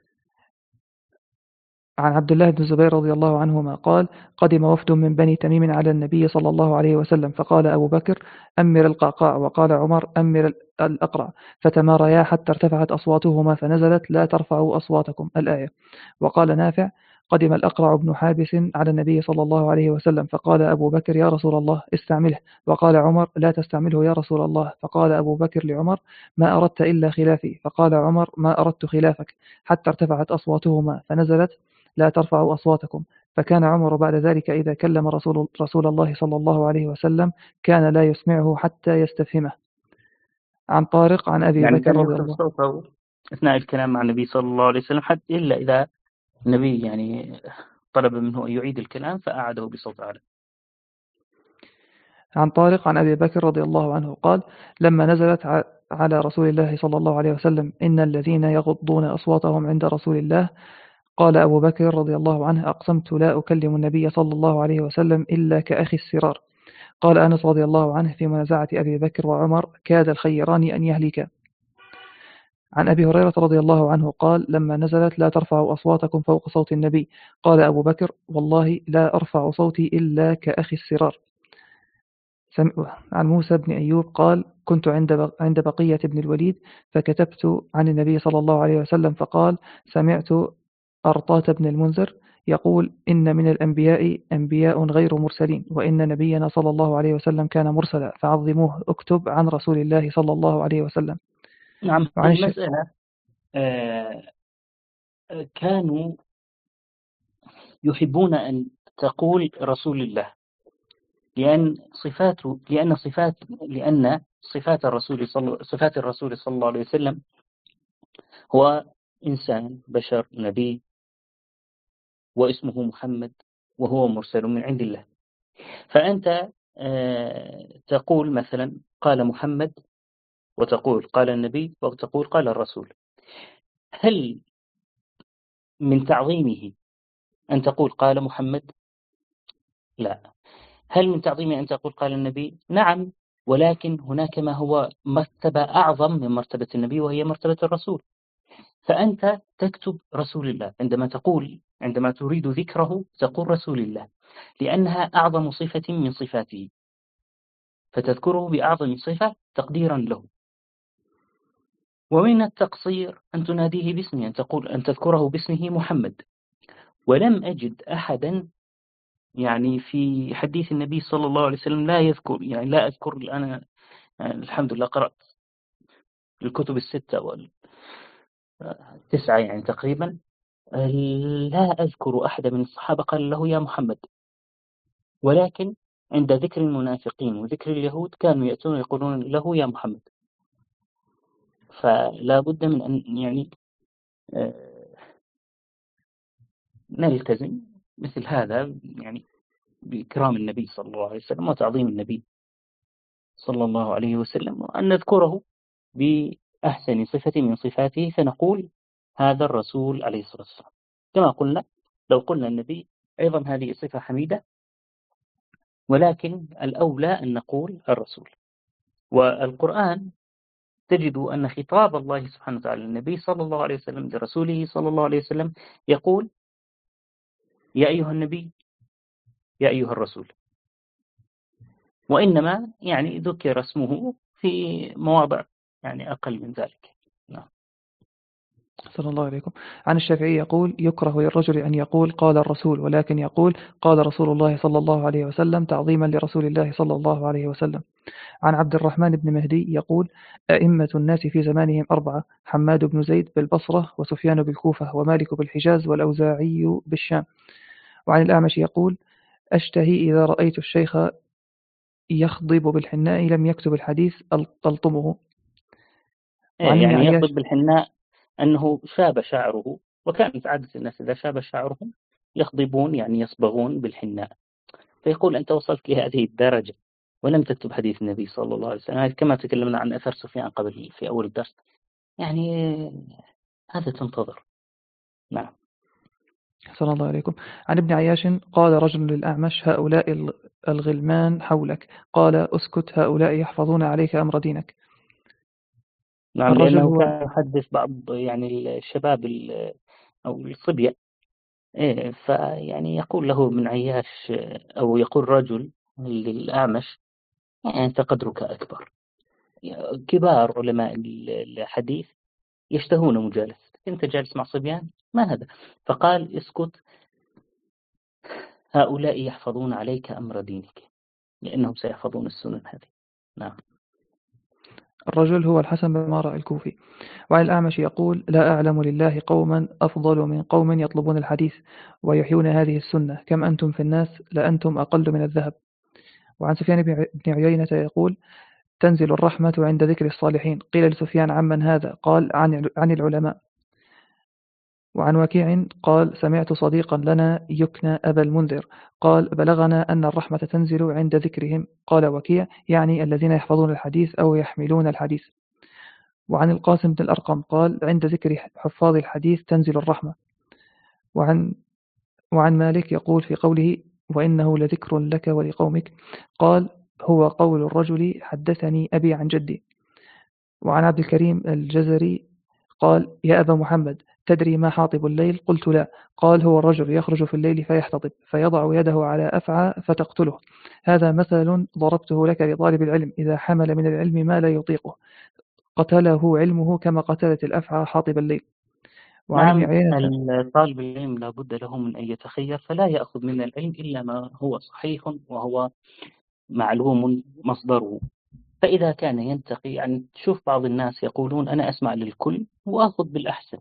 عن عبد الله بن الزبير رضي الله عنهما قال قدم وفد من بني تميم على النبي صلى الله عليه وسلم فقال أبو بكر أمر القعقاع وقال عمر أمر الأقرع فتماريا حتى ارتفعت أصواتهما فنزلت لا ترفعوا أصواتكم الآية. وقال نافع قدم الأقرع بن حابس على النبي صلى الله عليه وسلم فقال أبو بكر يا رسول الله استعمله. وقال عمر لا تستعمله يا رسول الله. فقال أبو بكر لعمر ما أردت إلا خلافي. فقال عمر ما أردت خلافك حتى ارتفعت أصواتهما فنزلت لا ترفعوا أصواتكم. فكان عمر بعد ذلك إذا كلم رسول, رسول الله صلى الله عليه وسلم كان لا يسمعه حتى يستفهمه. عن طارق عن أبي يعني بكر رضي الله صوته أثناء الكلام مع النبي صلى الله عليه وسلم حتى إلا إذا النبي يعني طلب منه أن يعيد الكلام فأعاده بصوت أعلى. عن طارق عن أبي بكر رضي الله عنه قال لما نزلت على رسول الله صلى الله عليه وسلم إن الذين يغضون أصواتهم عند رسول الله قال أبو بكر رضي الله عنه أقسمت لا أكلم النبي صلى الله عليه وسلم إلا كأخي السرار. قال أنس رضي الله عنه في منازعة أبي بكر وعمر كاد الخيران أن يهلكا. عن أبي هريرة رضي الله عنه قال لما نزلت لا ترفعوا أصواتكم فوق صوت النبي قال أبو بكر والله لا أرفع صوتي إلا كأخي السرار. عن موسى بن أيوب قال كنت عند عند بقية بن الوليد فكتبت عن النبي صلى الله عليه وسلم فقال سمعت أرطاة بن المنذر يقول إن من الأنبياء أنبياء غير مرسلين وإن نبينا صلى الله عليه وسلم كان مرسلا فعظموه اكتب عن رسول الله صلى الله عليه وسلم. نعم. المسألة آه كانوا يحبون أن تقول رسول الله لأن صفاته لأن صفات لأن صفات الرسول صلى صفات الرسول صلى الله عليه وسلم هو إنسان بشر نبي واسمه محمد وهو مرسل من عند الله. فأنت تقول مثلا قال محمد وتقول قال النبي وتقول قال الرسول. هل من تعظيمه أن تقول قال محمد؟ لا. هل من تعظيمه أن تقول قال النبي؟ نعم، ولكن هناك ما هو مرتبة أعظم من مرتبة النبي وهي مرتبة الرسول. فأنت تكتب رسول الله عندما تقول عندما تريد ذكره تقول رسول الله لأنها أعظم صفة من صفاته، فتذكره بأعظم صفة تقديرا له. ومن التقصير أن تناديه باسمه، أن تقول أن تذكره باسمه محمد. ولم أجد أحدا يعني في حديث النبي صلى الله عليه وسلم لا يذكر، يعني لا أذكر الآن يعني الحمد لله قرأت الكتب الستة والتسعة يعني تقريبا، لا أذكر أحد من الصحابة قال له يا محمد. ولكن عند ذكر المنافقين وذكر اليهود كانوا يأتون يقولون له يا محمد. فلا بد من أن يعني نلتزم مثل هذا يعني بإكرام النبي صلى الله عليه وسلم وتعظيم النبي صلى الله عليه وسلم، وأن نذكره بأحسن صفة من صفاته فنقول هذا الرسول عليه الصلاة والسلام. كما قلنا لو قلنا النبي أيضا هذه صفة حميدة، ولكن الأولى أن نقول الرسول. والقرآن تجد أن خطاب الله سبحانه وتعالى النبي صلى الله عليه وسلم لرسوله صلى الله عليه وسلم يقول يا أيها النبي يا أيها الرسول، وإنما يعني ذكر اسمه في مواضع يعني أقل من ذلك. نعم. صلى الله عليكم. عن الشافعي يقول يكره للرجل أن يقول قال الرسول، ولكن يقول قال رسول الله صلى الله عليه وسلم تعظيما لرسول الله صلى الله عليه وسلم. عن عبد الرحمن بن مهدي يقول: أئمة الناس في زمانهم أربعة: حماد بن زيد بالبصرة، وسفيان بالكوفة، ومالك بالحجاز، والأوزاعي بالشام. وعن الأعمش يقول: أشتهي إذا رأيت الشيخ يخضب بالحناء لم يكتب الحديث ألطمه. وعن ابن يعني عياش يخضب بالحناء أنه شاب شعره، وكانت عادة الناس إذا شاب شعرهم يخضبون يعني يصبغون بالحناء. فيقول أنت وصلت لهذه الدرجة ولم تكتب حديث النبي صلى الله عليه وسلم، كما تكلمنا عن أثر سفيان قبل في أول الدرس. يعني هذا تنتظر. نعم. صلى الله عليكم. عن ابن عياش قال رجل للأعمش: هؤلاء الغلمان حولك. قال: أسكت، هؤلاء يحفظون عليك أمر دينك. نعم، الرجل لأنه هو كان يحدث بعض يعني الشباب أو الصبية، إيه، فيعني يقول له ابن عياش أو يقول رجل للأعمش: يعني أنت قدرك أكبر، كبار علماء الحديث يشتهون مجالستك، أنت جالس مع صبيان، ما هذا؟ فقال: اسكت، هؤلاء يحفظون عليك أمر دينك، لأنهم سيحفظون السنن هذه. نعم. الرجل هو الحسن بن مارع الكوفي. وعن الأعمش يقول: لا أعلم لله قوما أفضل من قوم يطلبون الحديث ويحيون هذه السنة، كم أنتم في الناس لأنتم أقل من الذهب. وعن سفيان بن عيينة يقول: تنزل الرحمة عند ذكر الصالحين. قيل لسفيان: عمن هذا؟ قال: عن عن العلماء. وعن وكيع قال: سمعت صديقا لنا يكنى أبا المنذر قال: بلغنا أن الرحمة تنزل عند ذكرهم. قال وكيع: يعني الذين يحفظون الحديث أو يحملون الحديث. وعن القاسم بن الأرقم قال: عند ذكر حفاظ الحديث تنزل الرحمة. وعن وعن مالك يقول في قوله: وإنه لذكر لك ولقومك، قال: هو قول الرجل حدثني أبي عن جدي. وعن عبد الكريم الجزري قال: يا أبا محمد، تدري ما حاطب الليل؟ قلت: لا. قال: هو الرجل يخرج في الليل فيحتطب، فيضع يده على أفعى فتقتله. هذا مثل ضربته لك لطالب العلم إذا حمل من العلم ما لا يطيقه، قتله علمه كما قتلت الأفعى حاطب الليل. وعن ابن نعم، عيينة الطالب العلم لا بد له من أن يتخير، فلا يأخذ من العلم إلا ما هو صحيح وهو معلوم مصدره. فإذا كان ينتقي، يعني تشوف بعض الناس يقولون أنا أسمع للكل وأخذ بالأحسن،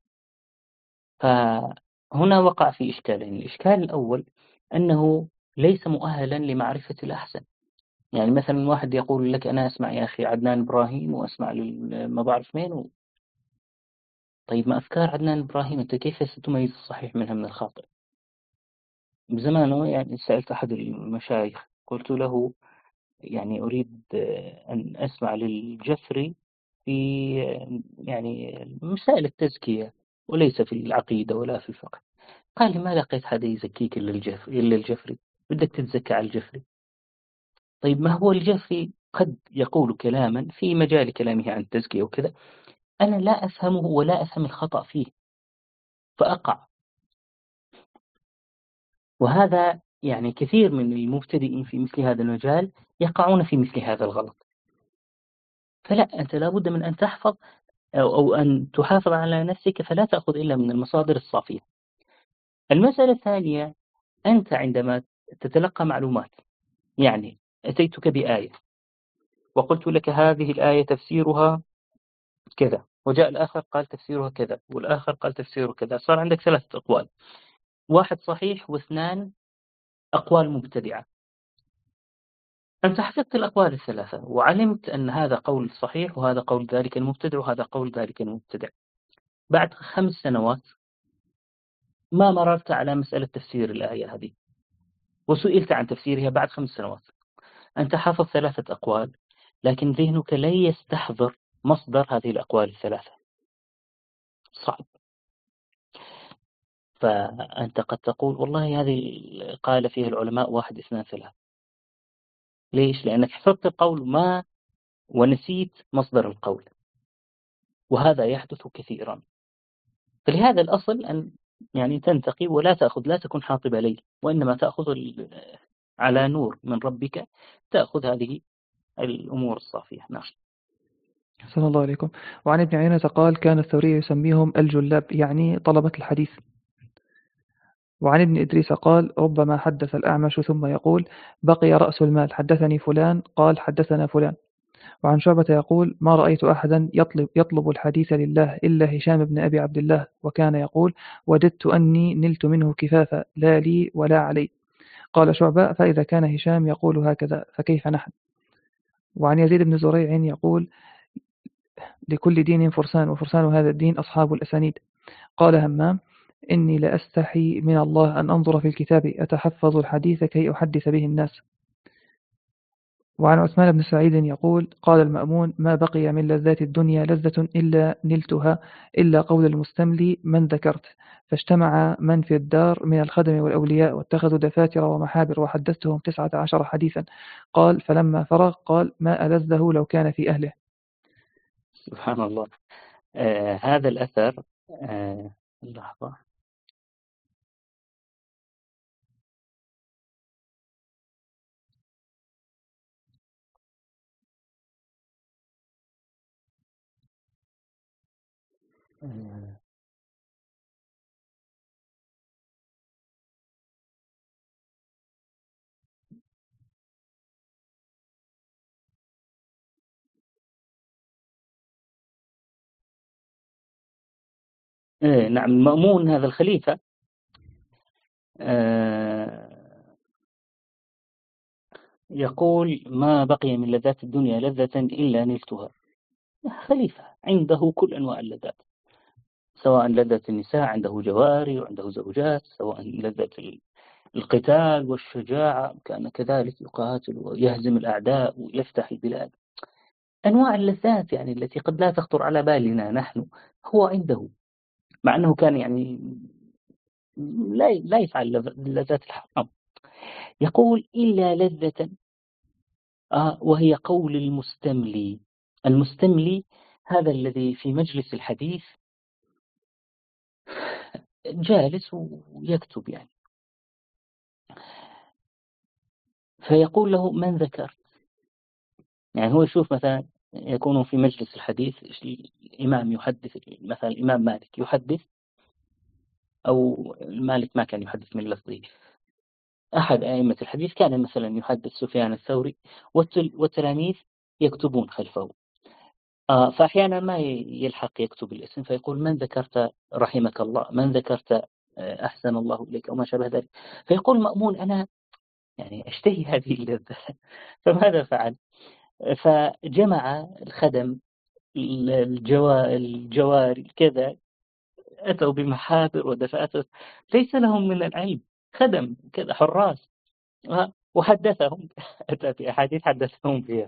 فهنا وقع في إشكالين. الإشكال الأول أنه ليس مؤهلا لمعرفة الأحسن. يعني مثلا واحد يقول لك أنا أسمع يا أخي عدنان إبراهيم وأسمع ما بعرف مين و... طيب ما أفكار عدنان إبراهيم أنت كيف ستميز الصحيح منها من الخاطئ؟ بزمانه يعني سألت أحد المشايخ قلت له يعني أريد أن أسمع للجفري في يعني مسائل التزكية وليس في العقيدة ولا في الفقه. قال لي: ما لقيت حدا يزكيك إلا الجفري إلا الجفري بدك تتزكى على الجفري. طيب ما هو الجفري قد يقول كلاما في مجال كلامه عن التزكية وكذا أنا لا أفهمه ولا أفهم الخطأ فيه فأقع. وهذا يعني كثير من المبتدئين في مثل هذا المجال يقعون في مثل هذا الغلط. فلا، أنت لابد من أن تحفظ أو, أو أن تحافظ على نفسك، فلا تأخذ إلا من المصادر الصافية. المسألة الثانية، أنت عندما تتلقى معلومات، يعني أتيتك بآية وقلت لك هذه الآية تفسيرها كذا، وجاء الآخر قال تفسيرها كذا، والآخر قال تفسيره كذا، صار عندك ثلاثة أقوال، واحد صحيح واثنان أقوال مبتدعة. أنت حفظت الأقوال الثلاثة وعلمت أن هذا قول صحيح وهذا قول ذلك المبتدع وهذا قول ذلك المبتدع. بعد خمس سنوات ما مررت على مسألة تفسير الآية هذه وسئلت عن تفسيرها بعد خمس سنوات. أنت حافظ ثلاثة أقوال لكن ذهنك لا يستحضر مصدر هذه الأقوال الثلاثة، صعب. فأنت قد تقول والله هذه قال فيها العلماء واحد اثنان ثلاثة. ليش؟ لأنك حفظت القول ما ونسيت مصدر القول، وهذا يحدث كثيرا. فلهذا الأصل أن يعني تنتقي ولا تأخذ، لا تكون حاطب ليل، وإنما تأخذ على نور من ربك، تأخذ هذه الأمور الصافية. نعم. صلى الله عليكم. وعن ابن عيينة قال: كان الثوري يسميهم الجلاب، يعني طلبة الحديث. وعن ابن إدريس قال ربما حدث الأعمش ثم يقول بقي رأس المال حدثني فلان قال حدثنا فلان. وعن شعبة يقول ما رأيت أحدا يطلب, يطلب الحديث لله إلا هشام بن أبي عبد الله، وكان يقول وددت أني نلت منه كفافا لا لي ولا علي. قال شعبة فإذا كان هشام يقول هكذا فكيف نحن. وعن يزيد بن زريع يقول لكل دين فرسان وفرسان هذا الدين أصحاب الأسانيد. قال همام إني لأستحي من الله أن أنظر في الكتاب أتحفظ الحديث كي أحدث به الناس. وعن عثمان بن سعيد يقول قال المأمون ما بقي من لذات الدنيا لذة إلا نلتها إلا قول المستملي من ذكرت، فاجتمع من في الدار من الخدم والأولياء واتخذوا دفاتر ومحابر وحدثتهم تسعة عشر حديثا. قال فلما فرغ قال ما ألذه لو كان في أهله. سبحان الله. آه هذا الأثر آه لحظة آه آه نعم، المأمون هذا الخليفة آه يقول ما بقي من لذات الدنيا لذة إلا نلتها. خليفة عنده كل أنواع اللذات، سواء لذة النساء عنده جواري وعنده زوجات، سواء لذة القتال والشجاعة كان كذلك يقاتل ويهزم الأعداء ويفتح البلاد. أنواع اللذات يعني التي قد لا تخطر على بالنا نحن هو عنده، مع أنه كان يعني لا لا يفعل لذات الحرام. يقول إلا لذة آه وهي قول المستملي. المستملي هذا الذي في مجلس الحديث جالس ويكتب يعني، فيقول له من ذكرت. يعني هو يشوف مثلا يكون في مجلس الحديث الإمام يحدث، مثلا الإمام مالك يحدث، أو مالك ما كان يحدث من لفظه، أحد أئمة الحديث كان مثلا يحدث سفيان الثوري والتلاميذ يكتبون خلفه. آه فأحيانا ما يلحق يكتب الاسم فيقول من ذكرت رحمك الله، من ذكرت أحسن الله إليك أو ما شابه ذلك. فيقول مأمون أنا يعني أشتهي هذه اللذة. فماذا فعل؟ فجمع الخدم الجوا... الجواري كذا، أتوا بمحابر ودفاتر ليس لهم من العلم، خدم كذا حراس، وحدثهم أتى في أحاديث حدثهم بها.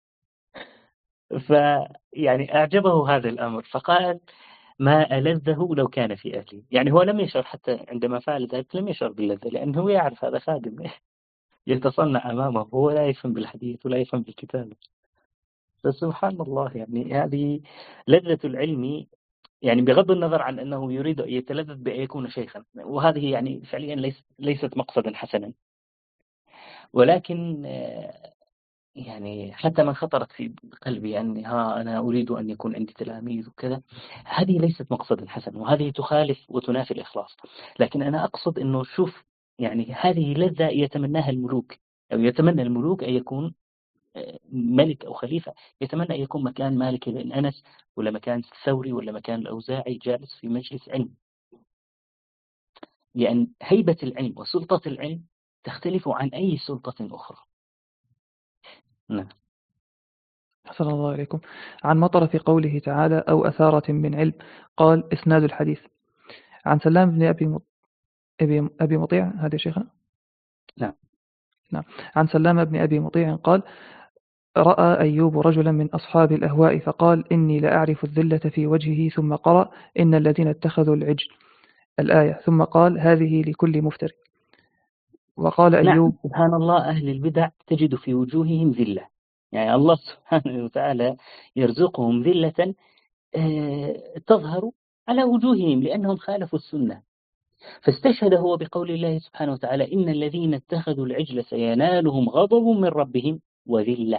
فيعني أعجبه هذا الأمر فقال ما ألذه لو كان في أهلي. يعني هو لم يشعر حتى عندما فعل ذلك، لم يشعر باللذة لأنه يعرف هذا خادم يتصنع أمامه، هو لا يفهم بالحديث ولا يفهم بالكتابة. فسبحان الله، يعني هذه لذة العلم، يعني بغض النظر عن أنه يريد أن يتلذذ بأن يكون شيخا، وهذه يعني فعليا ليس ليست مقصدا حسنا، ولكن يعني حتى من خطرت في قلبي أني ها أنا أريد أن يكون عندي تلاميذ وكذا، هذه ليست مقصدا حسنا، وهذه تخالف وتنافي الإخلاص. لكن أنا أقصد أنه شوف يعني هذه لذة يتمناها الملوك، أو يتمنى الملوك أن يكون ملك أو خليفة، يتمنى أن يكون مكان مالك بن أنس ولا مكان الثوري ولا مكان الأوزاعي جالس في مجلس علم، لأن هيبة العلم وسلطة العلم تختلف عن أي سلطة أخرى. نعم. أحسن الله عليكم. عن مطر في قوله تعالى أو أثارة من علم. قال إسناد الحديث عن سلام بن أبي أبي أبي مطيع. هذا شيخنا. نعم. نعم. عن سلام بن أبي مطيع قال رأى أيوب رجلا من أصحاب الأهواء فقال إني لأعرف الذلة في وجهه، ثم قرأ إن الذين اتخذوا العجل الآية، ثم قال هذه لكل مفتر. وقال أيوب نعم. سبحان الله، أهل البدع تجد في وجوههم ذلة، يعني الله سبحانه وتعالى يرزقهم ذلة تظهر على وجوههم لأنهم خالفوا السنة. فاستشهد هو بقول الله سبحانه وتعالى إن الذين اتخذوا العجل سينالهم غضب من ربهم وذلة.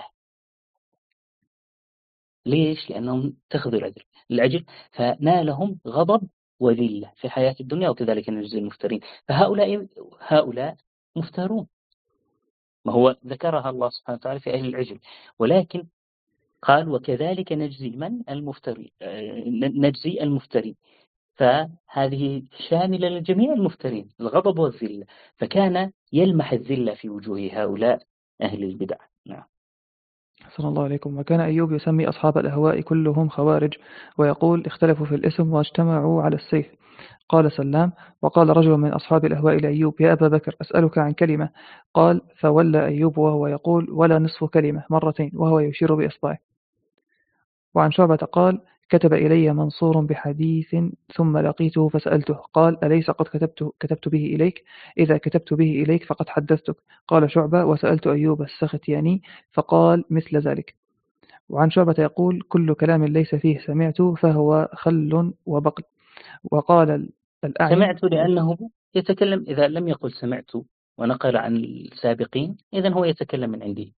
ليش؟ لأنهم اتخذوا العجل العجل فنالهم غضب وذلة في الحياة الدنيا وكذلك نجزي المفترين. فهؤلاء هؤلاء مفترون، ما هو ذكرها الله سبحانه وتعالى في أهل العجل، ولكن قال وكذلك نجزي من المفترين، نجزي المفترين، فهذه شاملة لجميع المفترين الغضب والذلة، فكان يلمح الذلة في وجوه هؤلاء أهل البدع. نعم. صلى الله عليكم. وكان أيوب يسمي أصحاب الأهواء كلهم خوارج، ويقول اختلفوا في الاسم واجتمعوا على السيف. قال سلام: وقال رجل من أصحاب الأهواء لأيوب: يا أبا بكر، أسألك عن كلمة. قال: فولى أيوب وهو يقول: ولا نصف كلمة، مرتين، وهو يشير بإصبعه. وعن شعبة قال: كتب إلي منصور بحديث ثم لقيته فسألته، قال: أليس قد كتبت, كتبت به إليك؟ إذا كتبت به إليك فقد حدثتك. قال شعبة: وسألت أيوب السختياني فقال مثل ذلك. وعن شعبة يقول: كل كلام ليس فيه سمعت فهو خل وبقل. وقال الأعين: سمعت لأنه يتكلم، إذا لم يقل سمعت ونقل عن السابقين إذن هو يتكلم من عنده.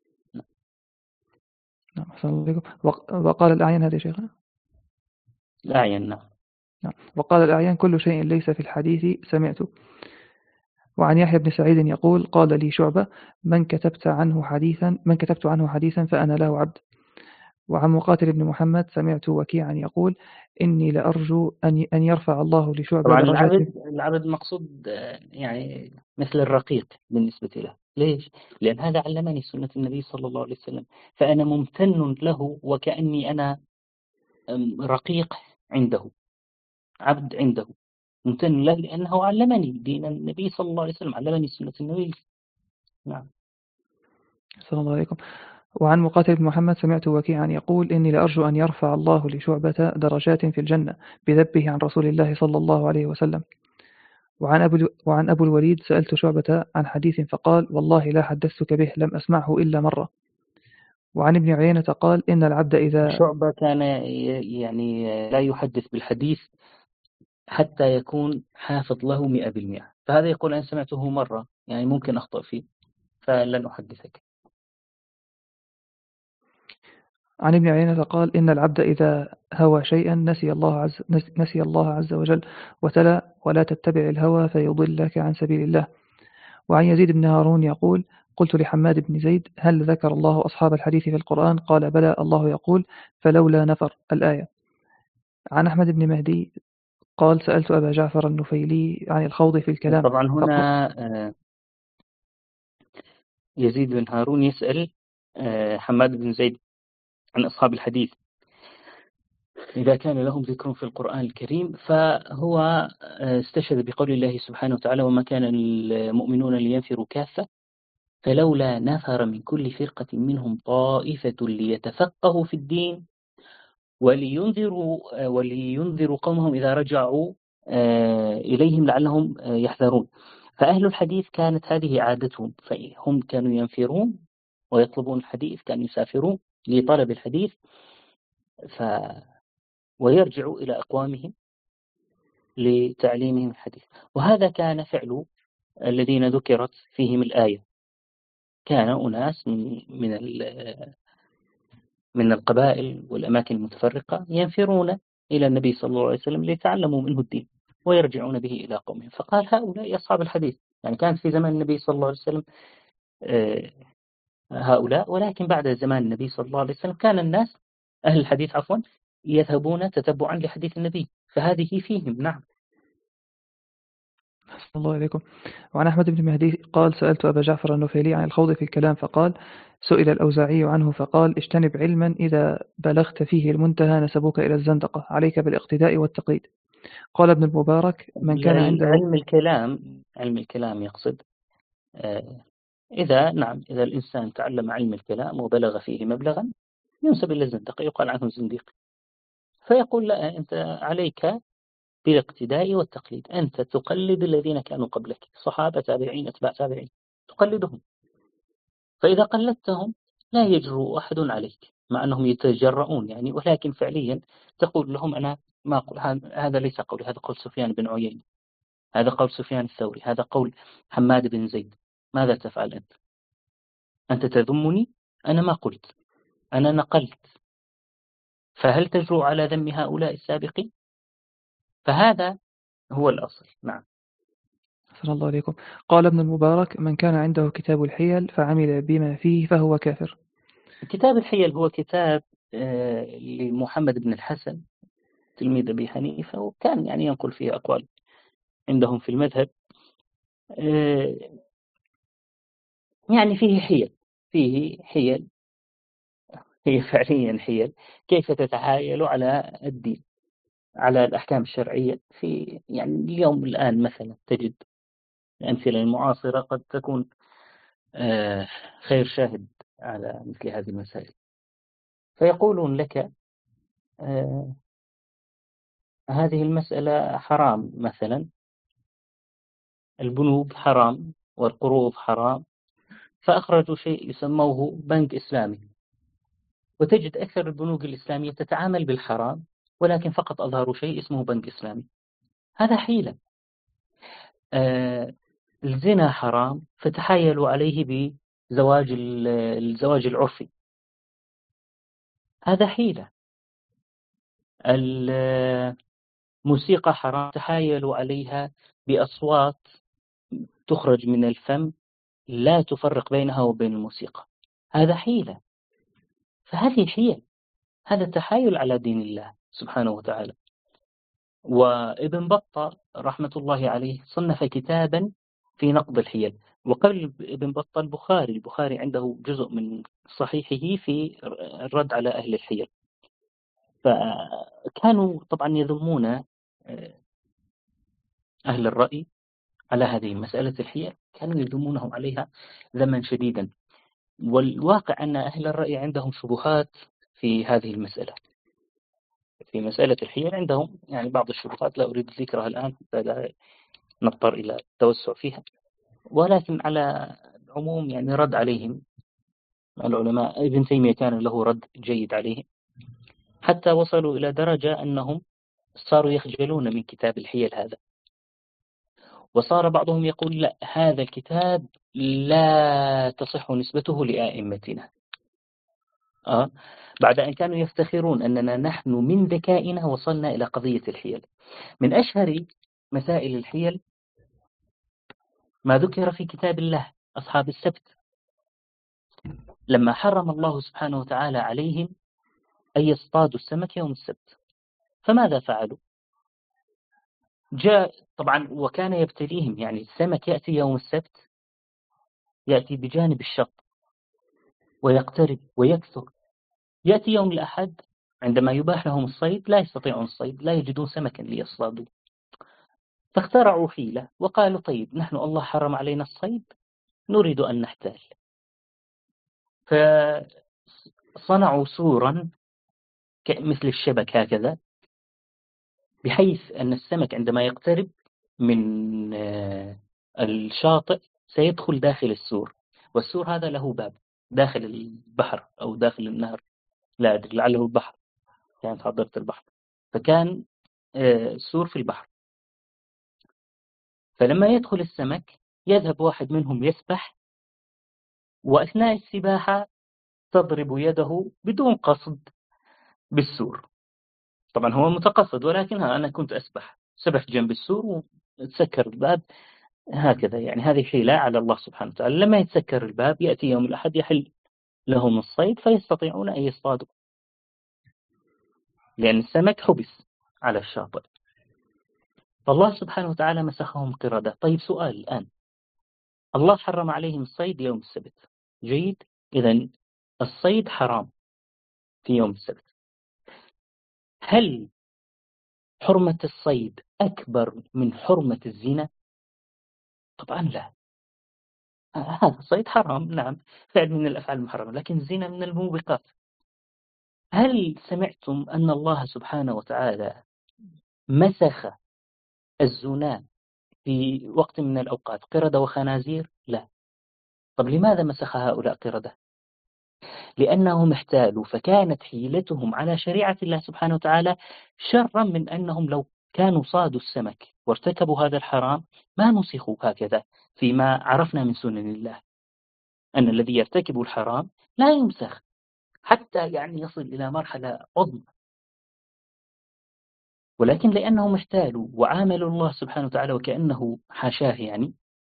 نعم. وقال الأعين: هذا شيخنا الأعين. نعم. وقال الأعين: كل شيء ليس في الحديث سمعت. وعن يحيى بن سعيد يقول: قال لي شعبة: من كتبت عنه حديثا من كتبت عنه حديثا فأنا له عبد. وعن مقاتل بن محمد سمعت وكيعا يقول: إني لأرجو أن أن يرفع الله لشعبة طبعا درجات. العبد العبد المقصود يعني مثل الرقيق بالنسبة له. ليش؟ لأن هذا علمني سنة النبي صلى الله عليه وسلم، فأنا ممتن له وكأني أنا رقيق عنده، عبد عنده، ممتن له لأنه علمني دين النبي صلى الله عليه وسلم، علمني سنة النبي. نعم. صلى الله عليكم. وعن مقاتل بن محمد سمعت وكيعا يقول: إني لأرجو أن يرفع الله لشعبة درجات في الجنة بذبه عن رسول الله صلى الله عليه وسلم. وعن أبو, وعن أبو الوليد سألت شعبة عن حديث فقال: والله لا حدثتك به، لم أسمعه إلا مرة. وعن ابن عيينة قال: إن العبد إذا شعبة كان يعني لا يحدث بالحديث حتى يكون حافظ له مئة بالمئة، فهذا يقول أن سمعته مرة، يعني ممكن أخطأ فيه فلن أحدثك. عن ابن عيينة قال: إن العبد إذا هوى شيئا نسي الله عز, نسي الله عز وجل، وتلا: ولا تتبع الهوى فيضلك عن سبيل الله. وعن يزيد بن هارون يقول: قلت لحماد بن زيد: هل ذكر الله أصحاب الحديث في القرآن؟ قال: بلى، الله يقول: فلولا نفر، الآية. عن أحمد بن مهدي قال: سألت أبا جعفر النفيلي عن الخوض في الكلام. طبعا هنا يزيد بن هارون يسأل حماد بن زيد عن أصحاب الحديث إذا كان لهم ذكر في القرآن الكريم، فهو استشهد بقول الله سبحانه وتعالى: وما كان المؤمنون لينفروا كافة فلولا نفر من كل فرقة منهم طائفة ليتفقهوا في الدين ولينذروا ولينذروا قومهم إذا رجعوا إليهم لعلهم يحذرون. فأهل الحديث كانت هذه عادتهم، فهم كانوا ينفرون ويطلبون الحديث، كانوا يسافرون لطلب الحديث ف... ويرجعوا إلى أقوامهم لتعليمهم الحديث. وهذا كان فعل الذين ذكرت فيهم الآية. كان أناس من من القبائل والأماكن المتفرقة ينفرون إلى النبي صلى الله عليه وسلم ليتعلموا منه الدين ويرجعون به إلى قومهم، فقال هؤلاء أصحاب الحديث. يعني كانت في زمان النبي صلى الله عليه وسلم هؤلاء، ولكن بعد زمان النبي صلى الله عليه وسلم كان الناس أهل الحديث عفوا يذهبون تتبعا لحديث النبي، فهذه فيهم. نعم. الله عليكم. وعن أحمد بن مهدي قال: سألت أبا جعفر النفيلي عن الخوض في الكلام فقال: سئل الأوزاعي عنه فقال: اجتنب علما إذا بلغت فيه المنتهى نسبوك إلى الزندقة، عليك بالاقتداء والتقليد. قال ابن المبارك: من كان عنده علم الكلام علم الكلام يقصد إذا نعم إذا الإنسان تعلم علم الكلام وبلغ فيه مبلغا ينسب إلى الزندقة، يقال عنه زنديق. فيقول: لا، أنت عليك بالاقتداء والتقليد، أنت تقلد الذين كانوا قبلك، صحابة، تابعين، أتباع تابعين، تقلدهم. فإذا قلدتهم لا يجرؤ أحد عليك، مع أنهم يتجرؤون يعني، ولكن فعليا تقول لهم: أنا ما أقول هذا، ليس قولي، هذا قول سفيان بن عيينة، هذا قول سفيان الثوري، هذا قول حماد بن زيد. ماذا تفعل أنت؟ أنت تذمني، أنا ما قلت، أنا نقلت. فهل تجرؤ على ذم هؤلاء السابقين؟ فهذا هو الأصل. نعم. أحسن الله عليكم. قال ابن المبارك: من كان عنده كتاب الحيل فعمل بما فيه فهو كافر. كتاب الحيل هو كتاب آه لمحمد بن الحسن تلميذ أبي حنيفة، وكان يعني ينقل فيه أقوال عندهم في المذهب. آه يعني فيه حيل، فيه حيل، هي فعليا حيل كيف تتحايل على الدين، على الأحكام الشرعية. في يعني اليوم الآن مثلا تجد الأمثلة المعاصرة قد تكون آه خير شاهد على مثل هذه المسائل. فيقولون لك آه هذه المسألة حرام، مثلا البنوك حرام والقروض حرام، فأخرجوا شيء يسموه بنك إسلامي، وتجد أكثر البنوك الإسلامية تتعامل بالحرام، ولكن فقط أظهروا شيء اسمه بنك إسلامي. هذا حيلة. آه الزنا حرام فتحايلوا عليه بزواج الزواج العرفي، هذا حيلة. الموسيقى حرام تحايلوا عليها بأصوات تخرج من الفم لا تفرق بينها وبين الموسيقى، هذا حيلة. فهذه حيل، هذا تحايل على دين الله سبحانه وتعالى. وابن بطة رحمة الله عليه صنف كتابا في نقد الحيل، وقبل ابن بطة البخاري البخاري عنده جزء من صحيحه في الرد على أهل الحيل. فكانوا طبعا يذمون أهل الرأي على هذه مسألة الحيل، كانوا يذمونهم عليها ذما شديدا. والواقع أن أهل الرأي عندهم شبهات في هذه المسألة، في مسألة الحيل عندهم يعني بعض الشبهات لا أريد ذكرها الآن حتى لا نضطر إلى التوسع فيها، ولكن على العموم يعني رد عليهم العلماء. ابن تيمية كان له رد جيد عليهم، حتى وصلوا إلى درجة أنهم صاروا يخجلون من كتاب الحيل هذا، وصار بعضهم يقول لا هذا الكتاب لا تصح نسبته لآئمتنا. آه. بعد أن كانوا يفتخرون أننا نحن من ذكائنا وصلنا إلى قضية الحيل. من أشهر مسائل الحيل ما ذكر في كتاب الله أصحاب السبت، لما حرم الله سبحانه وتعالى عليهم أن يصطادوا السمك يوم السبت، فماذا فعلوا؟ جاء طبعا وكان يبتليهم، يعني السمك يأتي يوم السبت يأتي بجانب الشط ويقترب ويكثر، يأتي يوم الأحد عندما يباح لهم الصيد لا يستطيعون الصيد، لا يجدون سمكا ليصطادوا، فاخترعوا حيلة وقالوا طيب نحن الله حرم علينا الصيد نريد أن نحتال، فصنعوا سورا مثل الشبك هكذا، بحيث أن السمك عندما يقترب من الشاطئ سيدخل داخل السور، والسور هذا له باب داخل البحر أو داخل النهر لا أدري لعله البحر، كانت حضرت البحر، فكان السور في البحر. فلما يدخل السمك يذهب واحد منهم يسبح، وأثناء السباحة تضرب يده بدون قصد بالسور. طبعا هو متقصد، ولكن أنا كنت أسبح سبحت جنب السور وتسكر الباب هكذا، يعني هذه حيلة على الله سبحانه وتعالى. لما يتسكر الباب يأتي يوم الأحد يحل لهم الصيد فيستطيعون أن يصطادوا، لأن السمك حبس على الشاطئ. فالله سبحانه وتعالى مسخهم قردة. طيب سؤال الآن، الله حرم عليهم الصيد يوم السبت، جيد، إذن الصيد حرام في يوم السبت، هل حرمة الصيد أكبر من حرمة الزنا؟ طبعا لا. هذا الصيد حرام نعم، فعل من الأفعال المحرمة، لكن الزنا من الموبقات. هل سمعتم أن الله سبحانه وتعالى مسخ الزنا في وقت من الأوقات قردة وخنازير؟ لا. طب لماذا مسخ هؤلاء قردة؟ لأنهم احتالوا، فكانت حيلتهم على شريعة الله سبحانه وتعالى شرا من أنهم لو كانوا صادوا السمك وارتكبوا هذا الحرام ما نسخوا هكذا، فيما عرفنا من سنن الله أن الذي يرتكب الحرام لا يمسخ حتى يعني يصل إلى مرحلة عظمى. ولكن لأنهم احتالوا وعاملوا الله سبحانه وتعالى وكأنه حاشاه يعني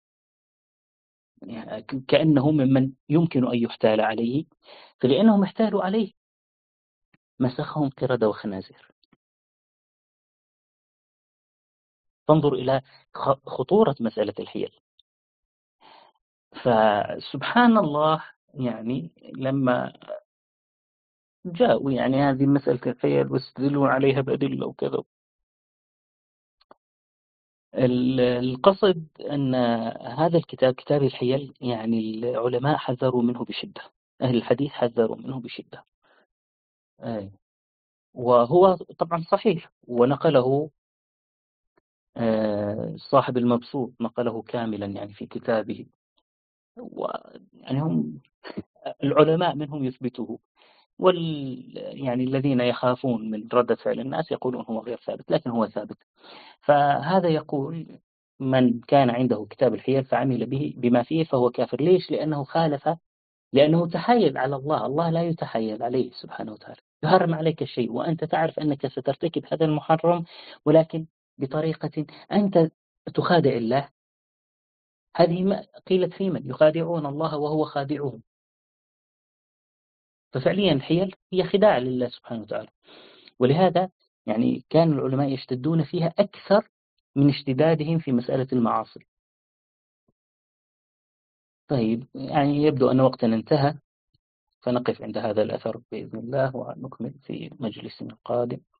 يعني كأنه ممن يمكن أن يحتال عليه، فلأنهم احتالوا عليه مسخهم قردة وخنازير. فانظر إلى خطورة مسألة الحيل. فسبحان الله يعني لما جاءوا يعني هذه مسألة الحيل واستدلوا عليها بأدلة وكذا، القصد أن هذا الكتاب كتاب الحيل يعني العلماء حذروا منه بشدة، أهل الحديث حذروا منه بشدة. أي. وهو طبعا صحيح، ونقله صاحب المبسوط نقله كاملا يعني في كتابه، ويعني هم العلماء منهم يثبته، وال يعني الذين يخافون من ردة فعل الناس يقولون هو غير ثابت، لكن هو ثابت. فهذا يقول من كان عنده كتاب الحيل فعمل به بما فيه فهو كافر. ليش؟ لأنه خالف، لأنه تحايل على الله. الله لا يتحايل عليه سبحانه وتعالى، يحرم عليك الشيء وأنت تعرف أنك سترتكب هذا المحرم، ولكن بطريقة أنت تخادع الله. هذه ما قيلت في من يخادعون الله وهو خادعهم. ففعليا الحيل هي خداع لله سبحانه وتعالى، ولهذا يعني كان العلماء يشتدون فيها أكثر من اشتدادهم في مسألة المعاصي. طيب يعني يبدو أن وقتنا انتهى، فنقف عند هذا الأثر بإذن الله ونكمل في مجلس قادم.